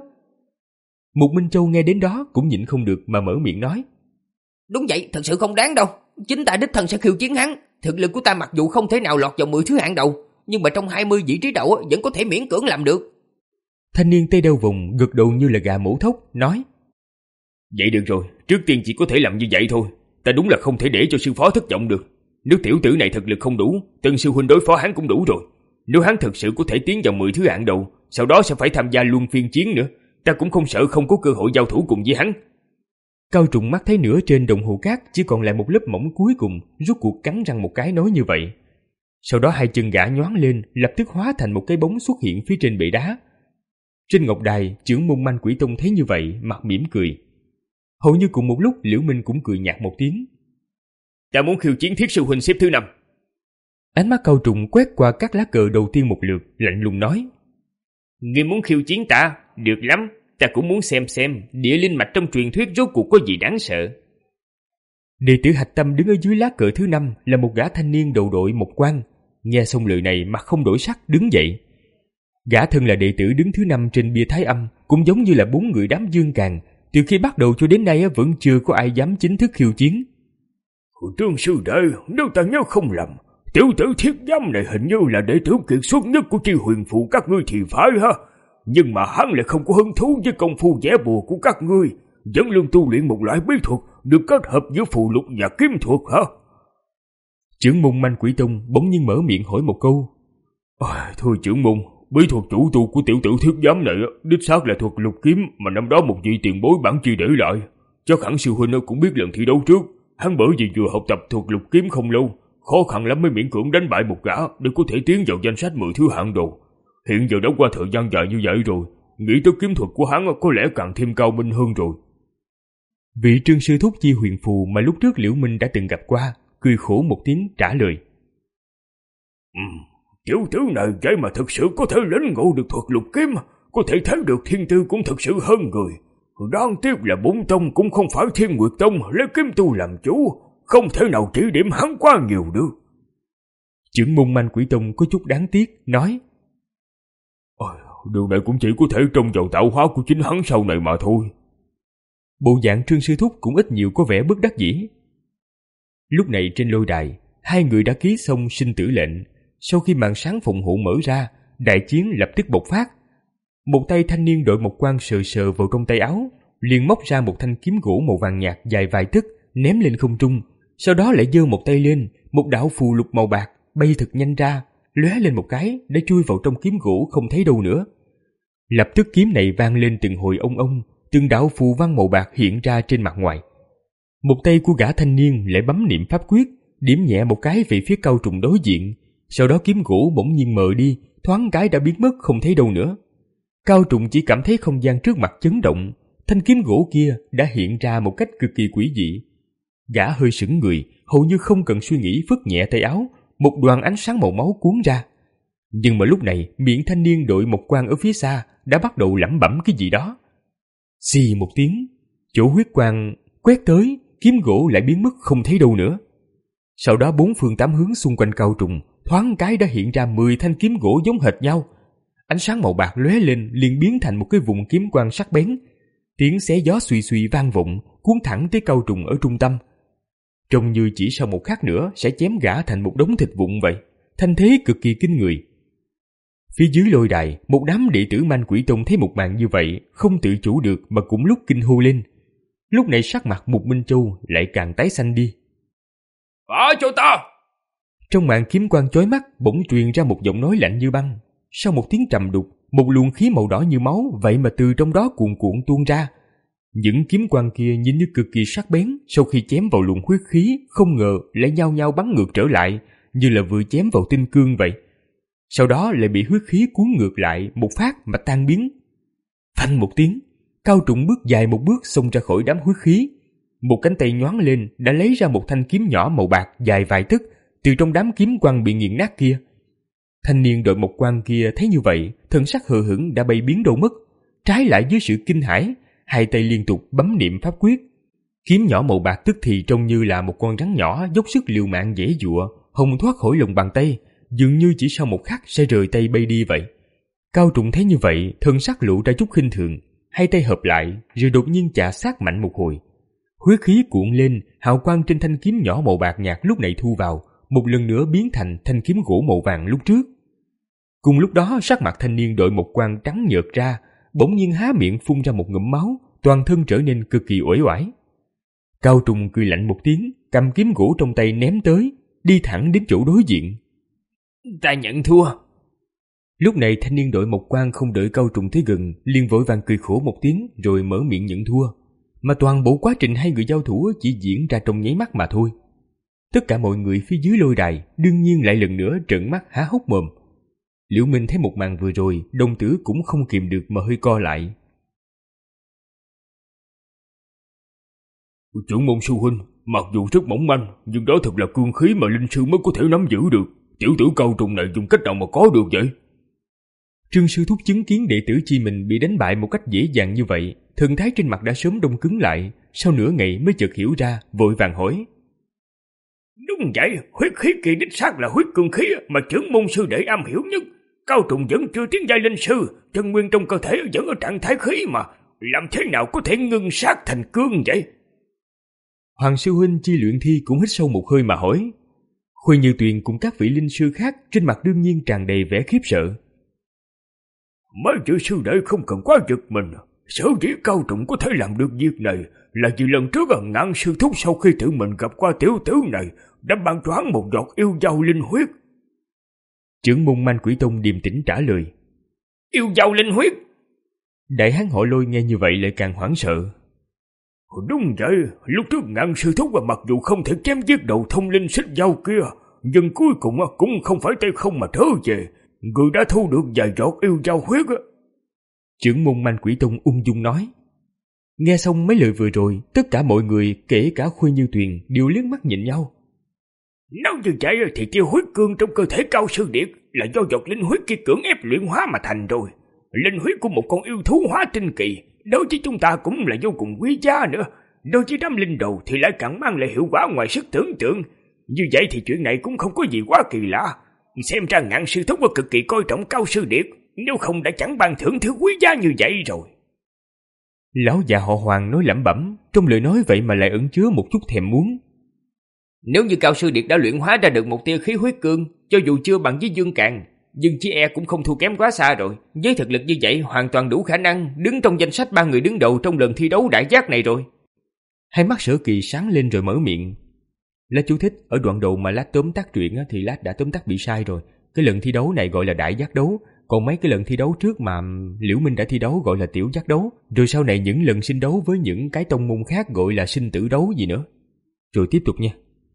Mục Minh Châu nghe đến đó cũng nhịn không được mà mở miệng nói. Đúng vậy, thật sự không đáng đâu. Chính ta đích thân sẽ khiêu chiến hắn. Thực lực của ta mặc dù không thể nào lọt vào mười thứ hạng đầu, nhưng mà trong hai mươi vị trí đầu vẫn có thể miễn cưỡng làm được. Thanh niên tay đeo vòng gật đầu như là gà mổ thóc, nói. Vậy được rồi, trước tiên chỉ có thể làm như vậy thôi. Ta đúng là không thể để cho sư phó thất vọng được. Nếu tiểu tử này thực lực không đủ, tân sư huynh đối phó hắn cũng đủ rồi. Nếu hắn thực sự có thể tiến vào mười thứ hạng đầu, sau đó sẽ phải tham gia luân phiên chiến nữa, ta cũng không sợ không có cơ hội giao thủ cùng với hắn. Cao Trùng mắt thấy nửa trên đồng hồ cát chỉ còn lại một lớp mỏng cuối cùng, rút cuộc cắn răng một cái nói như vậy. Sau đó hai chân gã nhoáng lên, lập tức hóa thành một cái bóng xuất hiện phía trên bệ đá. Trên ngọc đài, chưởng môn Man Quỷ Tông thấy như vậy, mặt mỉm cười. Hầu như cùng một lúc, Liễu Minh cũng cười nhạt một tiếng. Ta muốn khiêu chiến Thiết sư huynh xếp thứ năm. Ánh mắt Cao Trùng quét qua các lá cờ đầu tiên một lượt, lạnh lùng nói. Ngươi muốn khiêu chiến ta? Được lắm, ta cũng muốn xem xem địa linh mạch trong truyền thuyết rốt cuộc có gì đáng sợ. Đệ tử hạch tâm đứng ở dưới lá cờ thứ năm là một gã thanh niên đầu đội một quan. Nghe xong lời này mặt không đổi sắc đứng dậy. Gã thân là đệ tử đứng thứ năm trên bia thái âm, cũng giống như là bốn người đám Dương Càn, từ khi bắt đầu cho đến nay vẫn chưa có ai dám chính thức khiêu chiến. Trương sư đệ, nếu ta nhớ không lầm, Tiểu tử thiết giám này hình như là đệ tử kiệt xuất nhất của Chi Huyền Phù các ngươi thì phải ha. Nhưng mà hắn lại không có hứng thú với công phu vẽ bùa của các ngươi, vẫn luôn tu luyện một loại bí thuật được kết hợp giữa phù lục và kiếm thuật hả? Trưởng môn Manh Quỷ Tông bỗng nhiên mở miệng hỏi một câu. À, thôi trưởng môn, bí thuật chủ tu của tiểu tử thiết giám này đích xác là thuật lục kiếm mà năm đó một vị tiền bối bản chi để lại. Chắc hẳn sư huynh cũng biết lần thi đấu trước, hắn bởi vì vừa học tập thuật lục kiếm không lâu, khó khăn lắm mới miễn cưỡng đánh bại một gã để có thể tiến vào danh sách mười thứ hạng đồ. Hiện giờ đã qua thời gian dài như vậy rồi, nghĩ tới kiếm thuật của hắn có lẽ càng thêm cao minh hơn rồi. Vị Trương sư thúc Chi Huyền Phù mà lúc trước Liễu Minh đã từng gặp qua, cười khổ một tiếng trả lời. Ừ, tiểu tử này vậy mà thực sự có thể lĩnh ngộ được thuật lục kiếm, có thể thấy được thiên tư cũng thực sự hơn người. Đáng tiếc là bốn tông cũng không phải Thiên Nguyệt Tông lấy kiếm tu làm chủ, không thể nào chỉ điểm hắn quá nhiều được. Trưởng môn Manh Quỷ Tông có chút đáng tiếc, nói. Ôi, điều này cũng chỉ có thể trông vào tạo hóa của chính hắn sau này mà thôi. Bộ dạng Trương sư thúc cũng ít nhiều có vẻ bất đắc dĩ. Lúc này trên lôi đài, hai người đã ký xong sinh tử lệnh. Sau khi màn sáng phòng hộ mở ra, đại chiến lập tức bộc phát. Một tay thanh niên đội một quan sờ sờ vào trong tay áo, liền móc ra một thanh kiếm gỗ màu vàng nhạt dài vài tấc, ném lên không trung. Sau đó lại giơ một tay lên, một đạo phù lục màu bạc bay thật nhanh ra, lóe lên một cái đã chui vào trong kiếm gỗ không thấy đâu nữa. Lập tức kiếm này vang lên từng hồi ông ông, từng đạo phù văn màu bạc hiện ra trên mặt ngoài. Một tay của gã thanh niên lại bấm niệm pháp quyết, điểm nhẹ một cái về phía Cao Trùng đối diện. Sau đó kiếm gỗ bỗng nhiên mờ đi, thoáng cái đã biến mất không thấy đâu nữa. Cao Trùng chỉ cảm thấy không gian trước mặt chấn động, thanh kiếm gỗ kia đã hiện ra một cách cực kỳ quỷ dị. Gã hơi sững người, hầu như không cần suy nghĩ phất nhẹ tay áo, một đoàn ánh sáng màu máu cuốn ra. Nhưng mà lúc này miệng thanh niên đội một quan ở phía xa đã bắt đầu lẩm bẩm cái gì đó. Xì một tiếng, chỗ huyết quang quét tới, kiếm gỗ lại biến mất không thấy đâu nữa. Sau đó bốn phương tám hướng xung quanh Cao Trùng thoáng cái đã hiện ra mười thanh kiếm gỗ giống hệt nhau. Ánh sáng màu bạc lóe lên liền biến thành một cái vùng kiếm quang sắc bén. Tiếng xé gió suy suy vang vọng, cuốn thẳng tới Cao Trùng ở trung tâm. Trông như chỉ sau một khắc nữa sẽ chém gã thành một đống thịt vụn vậy. Thanh thế cực kỳ kinh người. Phía dưới lôi đài, một đám đệ tử Manh Quỷ Tông thấy một màn như vậy, không tự chủ được mà cũng lúc kinh hô lên. Lúc này sắc mặt Mục Minh Châu lại càng tái xanh đi. Phá cho ta! Trong màn kiếm quang chói mắt bỗng truyền ra một giọng nói lạnh như băng. Sau một tiếng trầm đục, một luồng khí màu đỏ như máu vậy mà từ trong đó cuồn cuộn tuôn ra. Những kiếm quang kia nhìn như cực kỳ sắc bén, sau khi chém vào luồng huyết khí, không ngờ lại nhao nhao bắn ngược trở lại, như là vừa chém vào tinh cương vậy. Sau đó lại bị huyết khí cuốn ngược lại một phát mà tan biến. Phanh một tiếng, Cao Trùng bước dài một bước xông ra khỏi đám huyết khí. Một cánh tay nhoáng lên đã lấy ra một thanh kiếm nhỏ màu bạc dài vài tấc từ trong đám kiếm quang bị nghiền nát kia. Thanh niên đội một quan kia thấy như vậy, thần sắc hờ hững đã bay biến đâu mất. Trái lại với sự kinh hãi, hai tay liên tục bấm niệm pháp quyết. Kiếm nhỏ màu bạc tức thì trông như là một con rắn nhỏ dốc sức liều mạng giãy giụa, hồng thoát khỏi lòng bàn tay, dường như chỉ sau một khắc sẽ rời tay bay đi vậy. Cao Trùng thấy như vậy, thần sắc lộ ra chút khinh thường, hai tay hợp lại, rồi đột nhiên chà sát mạnh một hồi. Huyết khí cuộn lên, hào quang trên thanh kiếm nhỏ màu bạc nhạt lúc này thu vào, một lần nữa biến thành thanh kiếm gỗ màu vàng lúc trước. Cùng lúc đó, sắc mặt thanh niên đội một quan trắng nhợt ra, bỗng nhiên há miệng phun ra một ngụm máu, toàn thân trở nên cực kỳ uể oải. Cao Trùng cười lạnh một tiếng, cầm kiếm gỗ trong tay ném tới, đi thẳng đến chỗ đối diện. Ta nhận thua. Lúc này thanh niên đội một quan không đợi Cao Trùng tới gần, liền vội vàng cười khổ một tiếng rồi mở miệng nhận thua. Mà toàn bộ quá trình hai người giao thủ chỉ diễn ra trong nháy mắt mà thôi. Tất cả mọi người phía dưới lôi đài đương nhiên lại lần nữa trợn mắt há hốc mồm. Liễu Minh thấy một màn vừa rồi, đồng tử cũng không kìm được mà hơi co lại. Trưởng môn sư huynh, mặc dù rất mỏng manh, nhưng đó thật là cương khí mà linh sư mới có thể nắm giữ được. Tiểu tử Cao Trùng này dùng cách nào mà có được vậy? Trương sư thúc chứng kiến đệ tử chi mình bị đánh bại một cách dễ dàng như vậy, thần thái trên mặt đã sớm đông cứng lại, sau nửa ngày mới chợt hiểu ra, vội vàng hỏi. Đúng vậy, huyết khí kỳ đích xác là huyết cương khí mà trưởng môn sư đệ am hiểu nhất. Cao Trùng vẫn chưa tiến giai linh sư, chân nguyên trong cơ thể vẫn ở trạng thái khí mà, làm thế nào có thể ngưng sát thành cương vậy? Hoàng sư huynh Chi Luyện Thi cũng hít sâu một hơi mà hỏi. Khuê Như Tuyền cùng các vị linh sư khác trên mặt đương nhiên tràn đầy vẻ khiếp sợ. Mấy vị sư đệ không cần quá giật mình. Sở dĩ Cao Trùng có thể làm được việc này là vì lần trước Ngạn sư thúc sau khi tự mình gặp qua tiểu tử này đã ban cho hắn một giọt yêu dao linh huyết. Trưởng môn Man Quỷ Tông điềm tĩnh trả lời. Yêu dao linh huyết? Đại hán Họ Lôi nghe như vậy lại càng hoảng sợ. Đúng vậy, lúc trước Ngạn sư thúc mặc dù không thể chém giết đầu thông linh xích dao kia, nhưng cuối cùng cũng không phải tay không mà trở về. Người đã thu được vài giọt yêu dao huyết. Trưởng môn Man Quỷ Tông ung dung nói. Nghe xong mấy lời vừa rồi, tất cả mọi người, kể cả Khuê Như Tuyền, đều liếc mắt nhìn nhau. Nếu như vậy thì tiêu huyết cương trong cơ thể Cao sư điệt là do giọt linh huyết kia cưỡng ép luyện hóa mà thành rồi. Linh huyết của một con yêu thú hóa tinh kỳ, đối với chúng ta cũng là vô cùng quý giá nữa. Đối với đám linh đồ thì lại càng mang lại hiệu quả ngoài sức tưởng tượng. Như vậy thì chuyện này cũng không có gì quá kỳ lạ. Xem ra Ngạn sư thúc cực kỳ coi trọng Cao sư điệt, nếu không đã chẳng ban thưởng thứ quý giá như vậy rồi. Lão già họ Hoàng nói lẩm bẩm, trong lời nói vậy mà lại ẩn chứa một chút thèm muốn. Nếu như Cao sư điệt đã luyện hóa ra được một tia khí huyết cương, cho dù chưa bằng với Dương Càn, nhưng chỉ e cũng không thua kém quá xa rồi. Với thực lực như vậy hoàn toàn đủ khả năng đứng trong danh sách ba người đứng đầu trong lần thi đấu đại giác này rồi. Hai mắt Sở Kỳ sáng lên rồi mở miệng. Lát chú thích, ở đoạn đầu mà Lát tóm tắt truyện thì Lát đã tóm tắt bị sai rồi. Cái lần thi đấu này gọi là đại giác đấu, còn mấy cái lần thi đấu trước mà Liễu Minh đã thi đấu gọi là tiểu giác đấu, rồi sau này những lần sinh đấu với những cái tông môn khác gọi là sinh tử đấu gì nữa. Rồi tiếp tục nha.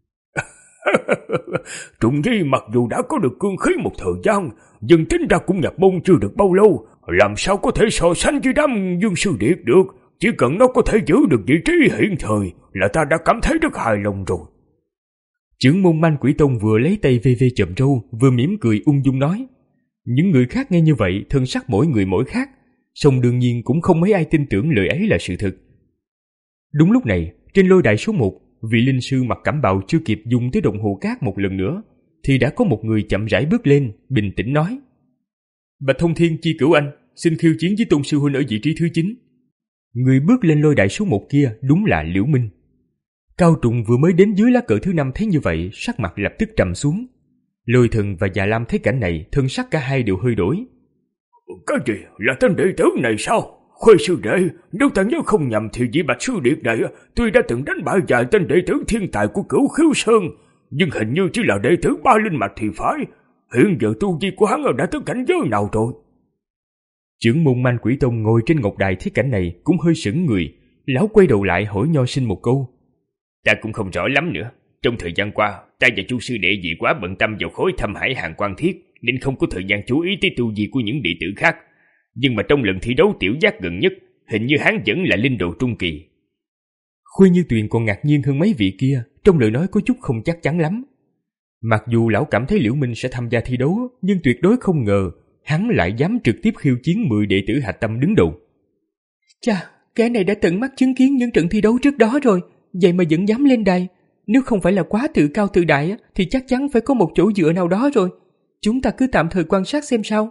Trùng Nhi mặc dù đã có được cương khí một thời gian, nhưng tính ra cũng nhập môn chưa được bao lâu, làm sao có thể so sánh với đám Dương sư điệt được. Chỉ cần nó có thể giữ được vị trí hiện thời là ta đã cảm thấy rất hài lòng rồi. Trưởng môn Man Quỷ Tông vừa lấy tay vê vê chậm râu, vừa mỉm cười ung dung nói. Những người khác nghe như vậy, thân sắc mỗi người mỗi khác, song đương nhiên cũng không mấy ai tin tưởng lời ấy là sự thật. Đúng lúc này, trên lôi đài số một, vị linh sư mặc cẩm bào chưa kịp dùng tới đồng hồ cát một lần nữa, thì đã có một người chậm rãi bước lên, bình tĩnh nói. Bạch Thông Thiên Chi Cửu Anh, xin khiêu chiến với Tôn sư huynh ở vị trí thứ chín. Người bước lên lôi đài số một kia đúng là Liễu Minh. Cao Trùng vừa mới đến dưới lá cờ thứ năm thấy như vậy, sắc mặt lập tức trầm xuống. Lôi Thần và Già Lam thấy cảnh này, thân sắc cả hai đều hơi đổi. Cái gì? Là tên đệ tử này sao? Khuê sư đệ, nếu ta nhớ không nhầm thì vị Bạch sư điệt này tuy đã từng đánh bại vài tên đệ tử thiên tài của Cửu Khiếu Sơn, nhưng hình như chỉ là đệ tử ba linh mạch thì phải. Hiện giờ tu vi của hắn đã tới cảnh giới nào rồi? Trưởng môn Man Quỷ Tông ngồi trên ngọc đài thấy cảnh này cũng hơi sững người. Lão quay đầu lại hỏi Nho Sinh một câu. Ta cũng không rõ lắm nữa. Trong thời gian qua, ta và Chu sư đệ vì quá bận tâm vào khối thâm hải hàng quan thiết, nên không có thời gian chú ý tới tu vi của những đệ tử khác. Nhưng mà trong lần thi đấu tiểu giác gần nhất, hình như hắn vẫn là linh đồ trung kỳ. Khuê Như Tuyền còn ngạc nhiên hơn mấy vị kia, trong lời nói có chút không chắc chắn lắm. Mặc dù lão cảm thấy Liễu Minh sẽ tham gia thi đấu, nhưng tuyệt đối không ngờ hắn lại dám trực tiếp khiêu chiến mười đệ tử hạch tâm đứng đầu. Chà, kẻ này đã tận mắt chứng kiến những trận thi đấu trước đó rồi, vậy mà vẫn dám lên đài. Nếu không phải là quá tự cao tự đại thì chắc chắn phải có một chỗ dựa nào đó rồi. Chúng ta cứ tạm thời quan sát xem sao.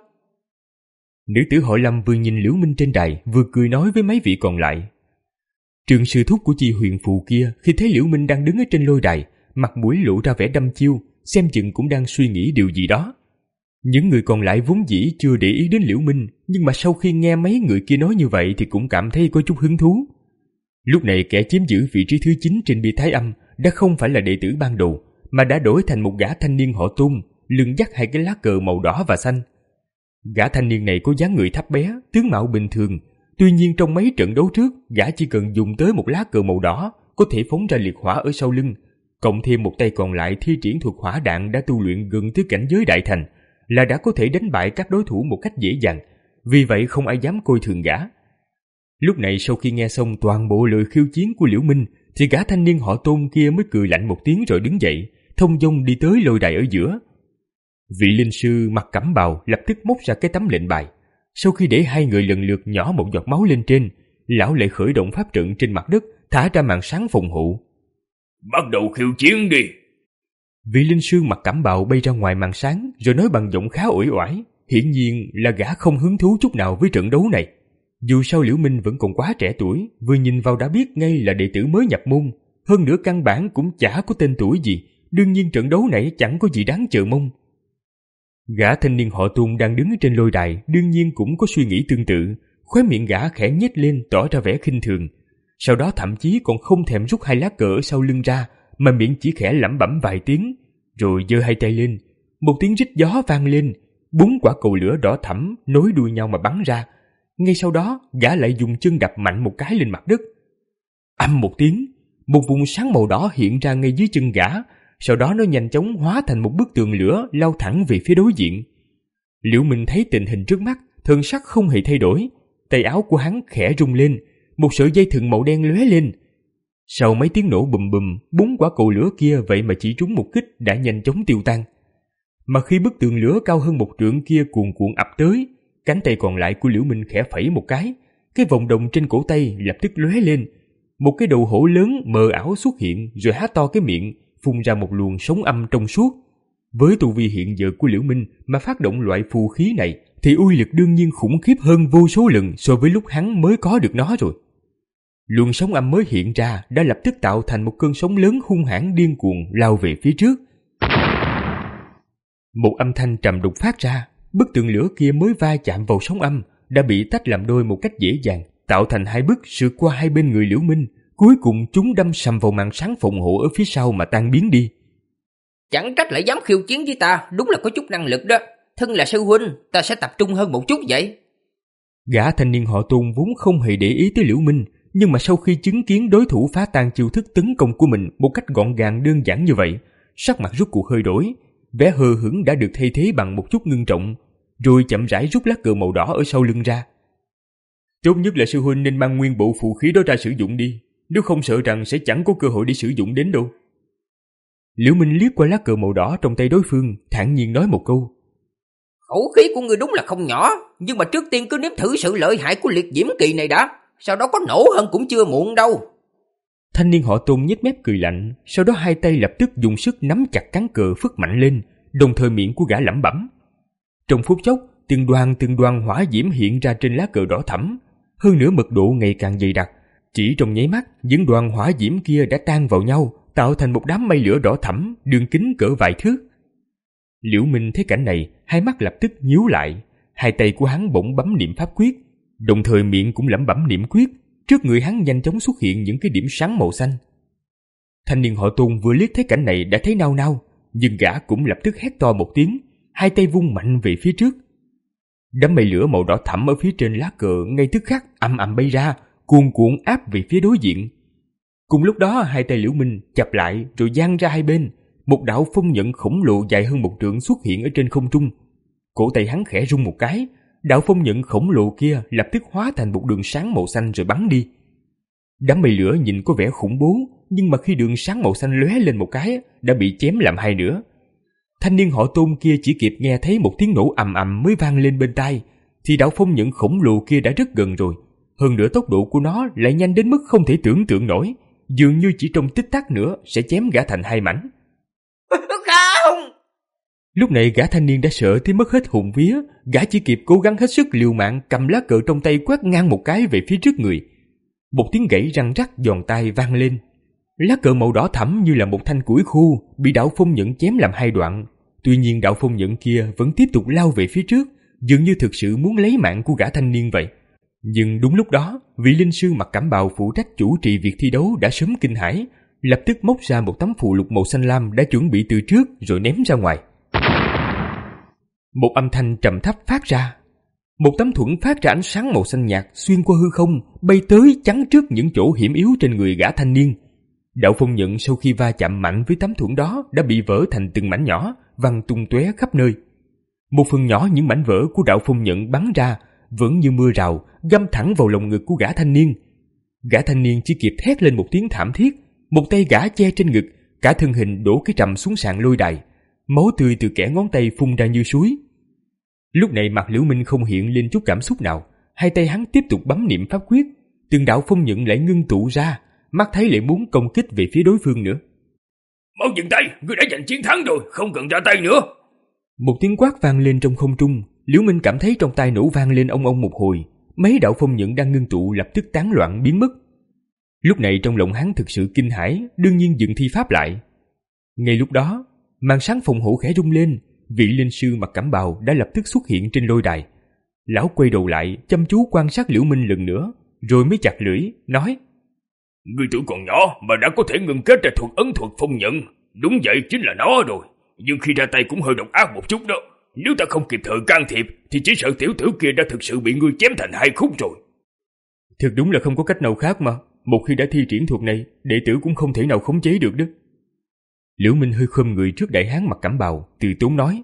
Nữ tử Hội Lâm vừa nhìn Liễu Minh trên đài, vừa cười nói với mấy vị còn lại. Trường sư thúc của Chi Huyền Phù kia khi thấy Liễu Minh đang đứng ở trên lôi đài, mặt mũi lộ ra vẻ đăm chiêu, xem chừng cũng đang suy nghĩ điều gì đó. Những người còn lại vốn dĩ chưa để ý đến Liễu Minh, nhưng mà sau khi nghe mấy người kia nói như vậy thì cũng cảm thấy có chút hứng thú. Lúc này kẻ chiếm giữ vị trí thứ chín trên bia Thái Âm đã không phải là đệ tử ban đầu, mà đã đổi thành một gã thanh niên họ Tôn, lưng dắt hai cái lá cờ màu đỏ và xanh. Gã thanh niên này có dáng người thấp bé, tướng mạo bình thường, tuy nhiên trong mấy trận đấu trước, gã chỉ cần dùng tới một lá cờ màu đỏ có thể phóng ra liệt hỏa ở sau lưng, cộng thêm một tay còn lại thi triển thuật hỏa đạn đã tu luyện gần tới cảnh giới đại thành, là đã có thể đánh bại các đối thủ một cách dễ dàng, vì vậy không ai dám coi thường gã. Lúc này sau khi nghe xong toàn bộ lời khiêu chiến của Liễu Minh, thì gã thanh niên họ Tôn kia mới cười lạnh một tiếng rồi đứng dậy, thông dong đi tới lôi đài ở giữa. Vị linh sư mặc cẩm bào lập tức móc ra cái tấm lệnh bài. Sau khi để hai người lần lượt nhỏ một giọt máu lên trên, lão lại khởi động pháp trận trên mặt đất, thả ra màn sáng phòng hộ. Bắt đầu khiêu chiến đi. Vị linh sư mặc cẩm bào bay ra ngoài màn sáng rồi nói bằng giọng khá uể oải, hiển nhiên là gã không hứng thú chút nào với trận đấu này. Dù sao Liễu Minh vẫn còn quá trẻ tuổi, vừa nhìn vào đã biết ngay là đệ tử mới nhập môn, hơn nữa căn bản cũng chả có tên tuổi gì, đương nhiên trận đấu này chẳng có gì đáng chờ mong. Gã thanh niên họ Tôn đang đứng trên lôi đài đương nhiên cũng có suy nghĩ tương tự, khóe miệng gã khẽ nhếch lên tỏ ra vẻ khinh thường. Sau đó thậm chí còn không thèm rút hai lá cờ ở sau lưng ra, mà miệng chỉ khẽ lẩm bẩm vài tiếng, rồi giơ hai tay lên. Một tiếng rít gió vang lên, bốn quả cầu lửa đỏ thẫm nối đuôi nhau mà bắn ra. Ngay sau đó, gã lại dùng chân đập mạnh một cái lên mặt đất. Ầm một tiếng, một vùng sáng màu đỏ hiện ra ngay dưới chân gã, sau đó nó nhanh chóng hóa thành một bức tường lửa lao thẳng về phía đối diện. Liễu Minh thấy tình hình trước mắt, thần sắc không hề thay đổi, tay áo của hắn khẽ rung lên, một sợi dây thừng màu đen lóe lên. Sau mấy tiếng nổ bùm bùm, bốn quả cầu lửa kia vậy mà chỉ trúng một kích đã nhanh chóng tiêu tan. Mà khi bức tường lửa cao hơn một trượng kia cuồn cuộn ập tới, cánh tay còn lại của Liễu Minh khẽ phẩy một cái, cái vòng đồng trên cổ tay lập tức lóe lên, một cái đầu hổ lớn mờ ảo xuất hiện rồi há to cái miệng, phun ra một luồng sóng âm trong suốt. Với tu vi hiện giờ của Liễu Minh mà phát động loại phù khí này thì uy lực đương nhiên khủng khiếp hơn vô số lần so với lúc hắn mới có được nó rồi. Luồng sóng âm mới hiện ra đã lập tức tạo thành một cơn sóng lớn hung hãn điên cuồng lao về phía trước. Một âm thanh trầm đục phát ra, bức tường lửa kia mới va chạm vào sóng âm đã bị tách làm đôi một cách dễ dàng, tạo thành hai bức sượt qua hai bên người Liễu Minh, cuối cùng chúng đâm sầm vào màn sáng phòng hộ ở phía sau mà tan biến đi. Chẳng trách lại dám khiêu chiến với ta, đúng là có chút năng lực đó. Thân là sư huynh, ta sẽ tập trung hơn một chút vậy. Gã thanh niên họ Tôn vốn không hề để ý tới Liễu Minh, nhưng mà sau khi chứng kiến đối thủ phá tan chiêu thức tấn công của mình một cách gọn gàng đơn giản như vậy, sắc mặt rút cuộc hơi đổi, vẻ hờ hững đã được thay thế bằng một chút ngưng trọng, rồi chậm rãi rút lá cờ màu đỏ ở sau lưng ra. Tốt nhất là sư huynh nên mang nguyên bộ phù khí đó ra sử dụng đi, nếu không sợ rằng sẽ chẳng có cơ hội để sử dụng đến đâu. Liễu Minh liếc qua lá cờ màu đỏ trong tay đối phương, thản nhiên nói một câu. Khẩu khí của ngươi đúng là không nhỏ, nhưng mà trước tiên cứ nếm thử sự lợi hại của liệt diễm kỳ này đã, sau đó có nổ hơn cũng chưa muộn đâu. Thanh niên họ Tôn nhếch mép cười lạnh, sau đó hai tay lập tức dùng sức nắm chặt cán cờ phất mạnh lên, đồng thời miệng của gã lẩm bẩm. Trong phút chốc, từng đoàn từng đoàn hỏa diễm hiện ra trên lá cờ đỏ thẫm, hơn nữa mật độ ngày càng dày đặc. Chỉ trong nháy mắt, những đoàn hỏa diễm kia đã tan vào nhau, tạo thành một đám mây lửa đỏ thẫm, đường kính cỡ vài thước. Liễu Minh thấy cảnh này, hai mắt lập tức nhíu lại, hai tay của hắn bỗng bấm niệm pháp quyết, đồng thời miệng cũng lẩm bẩm niệm quyết. Trước người hắn nhanh chóng xuất hiện những cái điểm sáng màu xanh. Thanh niên họ Tôn vừa liếc thấy cảnh này đã thấy nao nao, nhưng gã cũng lập tức hét to một tiếng, hai tay vung mạnh về phía trước. Đám mây lửa màu đỏ thẫm ở phía trên lá cờ ngay tức khắc ầm ầm bay ra, cuồn cuộn áp về phía đối diện. Cùng lúc đó hai tay Liễu Minh chập lại rồi dang ra hai bên, một đạo phong nhận khổng lồ dài hơn một trượng xuất hiện ở trên không trung. Cổ tay hắn khẽ rung một cái, đạo phong nhận khổng lồ kia lập tức hóa thành một đường sáng màu xanh rồi bắn đi. Đám mây lửa nhìn có vẻ khủng bố, nhưng mà khi đường sáng màu xanh lóe lên một cái đã bị chém làm hai nửa. Thanh niên họ Tôn kia chỉ kịp nghe thấy một tiếng nổ ầm ầm mới vang lên bên tai, thì đạo phong nhận khổng lồ kia đã rất gần rồi. Hơn nữa tốc độ của nó lại nhanh đến mức không thể tưởng tượng nổi, dường như chỉ trong tích tắc nữa sẽ chém gã thành hai mảnh. Không! Lúc này gã thanh niên đã sợ tới mất hết hồn vía, gã chỉ kịp cố gắng hết sức liều mạng cầm lá cờ trong tay quét ngang một cái về phía trước người. Một tiếng gãy răng rắc giòn tai vang lên. Lá cờ màu đỏ thẫm như là một thanh củi khô bị đạo phong nhận chém làm hai đoạn. Tuy nhiên đạo phong nhận kia vẫn tiếp tục lao về phía trước, dường như thực sự muốn lấy mạng của gã thanh niên vậy. Nhưng đúng lúc đó, vị linh sư mặc cẩm bào phụ trách chủ trì việc thi đấu đã sớm kinh hãi, lập tức móc ra một tấm phù lục màu xanh lam đã chuẩn bị từ trước rồi ném ra ngoài. Một âm thanh trầm thấp phát ra. Một tấm thuẫn phát ra ánh sáng màu xanh nhạt xuyên qua hư không, bay tới chắn trước những chỗ hiểm yếu trên người gã thanh niên. Đạo phong nhận sau khi va chạm mạnh với tấm thuẫn đó đã bị vỡ thành từng mảnh nhỏ, văng tung tóe khắp nơi. Một phần nhỏ những mảnh vỡ của đạo phong nhận bắn ra, vẫn như mưa rào, găm thẳng vào lồng ngực của gã thanh niên. Gã thanh niên chỉ kịp thét lên một tiếng thảm thiết, một tay gã che trên ngực, cả thân hình đổ cái trầm xuống sàn lôi đài, máu tươi từ kẽ ngón tay phun ra như suối. Lúc này mặt Liễu Minh không hiện lên chút cảm xúc nào, hai tay hắn tiếp tục bấm niệm pháp quyết, từng đạo phong nhận lại ngưng tụ ra, mắt thấy lại muốn công kích về phía đối phương nữa. Mau dừng tay, ngươi đã giành chiến thắng rồi, không cần ra tay nữa. Một tiếng quát vang lên trong không trung, Liễu Minh cảm thấy trong tai nổ vang lên ông ông một hồi, mấy đạo phong nhận đang ngưng tụ lập tức tán loạn biến mất. Lúc này trong lòng hắn thực sự kinh hãi, đương nhiên dừng thi pháp lại. Ngay lúc đó, màn sáng phòng hộ khẽ rung lên, vị linh sư mặc cẩm bào đã lập tức xuất hiện trên lôi đài. Lão quay đầu lại, chăm chú quan sát Liễu Minh lần nữa, rồi mới chặt lưỡi, nói: Người tuổi còn nhỏ mà đã có thể ngưng kết ra thuật ấn thuật phong nhận. Đúng vậy, chính là nó rồi. Nhưng khi ra tay cũng hơi độc ác một chút đó. Nếu ta không kịp thời can thiệp thì chỉ sợ tiểu tử kia đã thực sự bị ngươi chém thành hai khúc rồi. Thực đúng là không có cách nào khác mà. Một khi đã thi triển thuật này, đệ tử cũng không thể nào khống chế được đó. Liễu Minh hơi khom người trước đại hán mặc cẩm bào, từ tốn nói: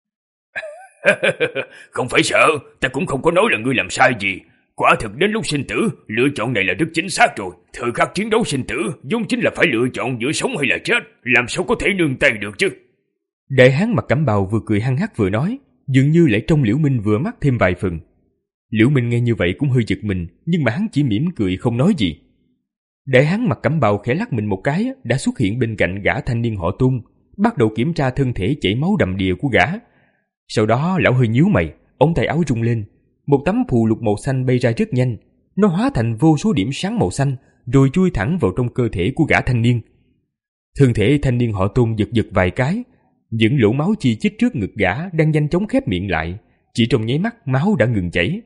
Không phải sợ, ta cũng không có nói là ngươi làm sai gì. Quả thực đến lúc sinh tử, lựa chọn này là rất chính xác rồi. Thời khắc chiến đấu sinh tử, vốn chính là phải lựa chọn giữa sống hay là chết, làm sao có thể nương tay được chứ. Đại hán mặc cẩm bào vừa cười hăng hắc vừa nói, dường như lại trông Liễu Minh vừa mắt thêm vài phần. Liễu Minh nghe như vậy cũng hơi giật mình, nhưng mà hắn chỉ mỉm cười không nói gì. Đại hán mặc cẩm bào khẽ lắc mình một cái, đã xuất hiện bên cạnh gã thanh niên họ Tôn, bắt đầu kiểm tra thân thể chảy máu đầm đìa của gã. Sau đó lão hơi nhíu mày, ống tay áo rung lên, một tấm phù lục màu xanh bay ra rất nhanh, nó hóa thành vô số điểm sáng màu xanh, rồi chui thẳng vào trong cơ thể của gã thanh niên. Thân thể thanh niên họ Tôn giật giật vài cái, những lỗ máu chi chít trước ngực gã đang nhanh chóng khép miệng lại, chỉ trong nháy mắt máu đã ngừng chảy.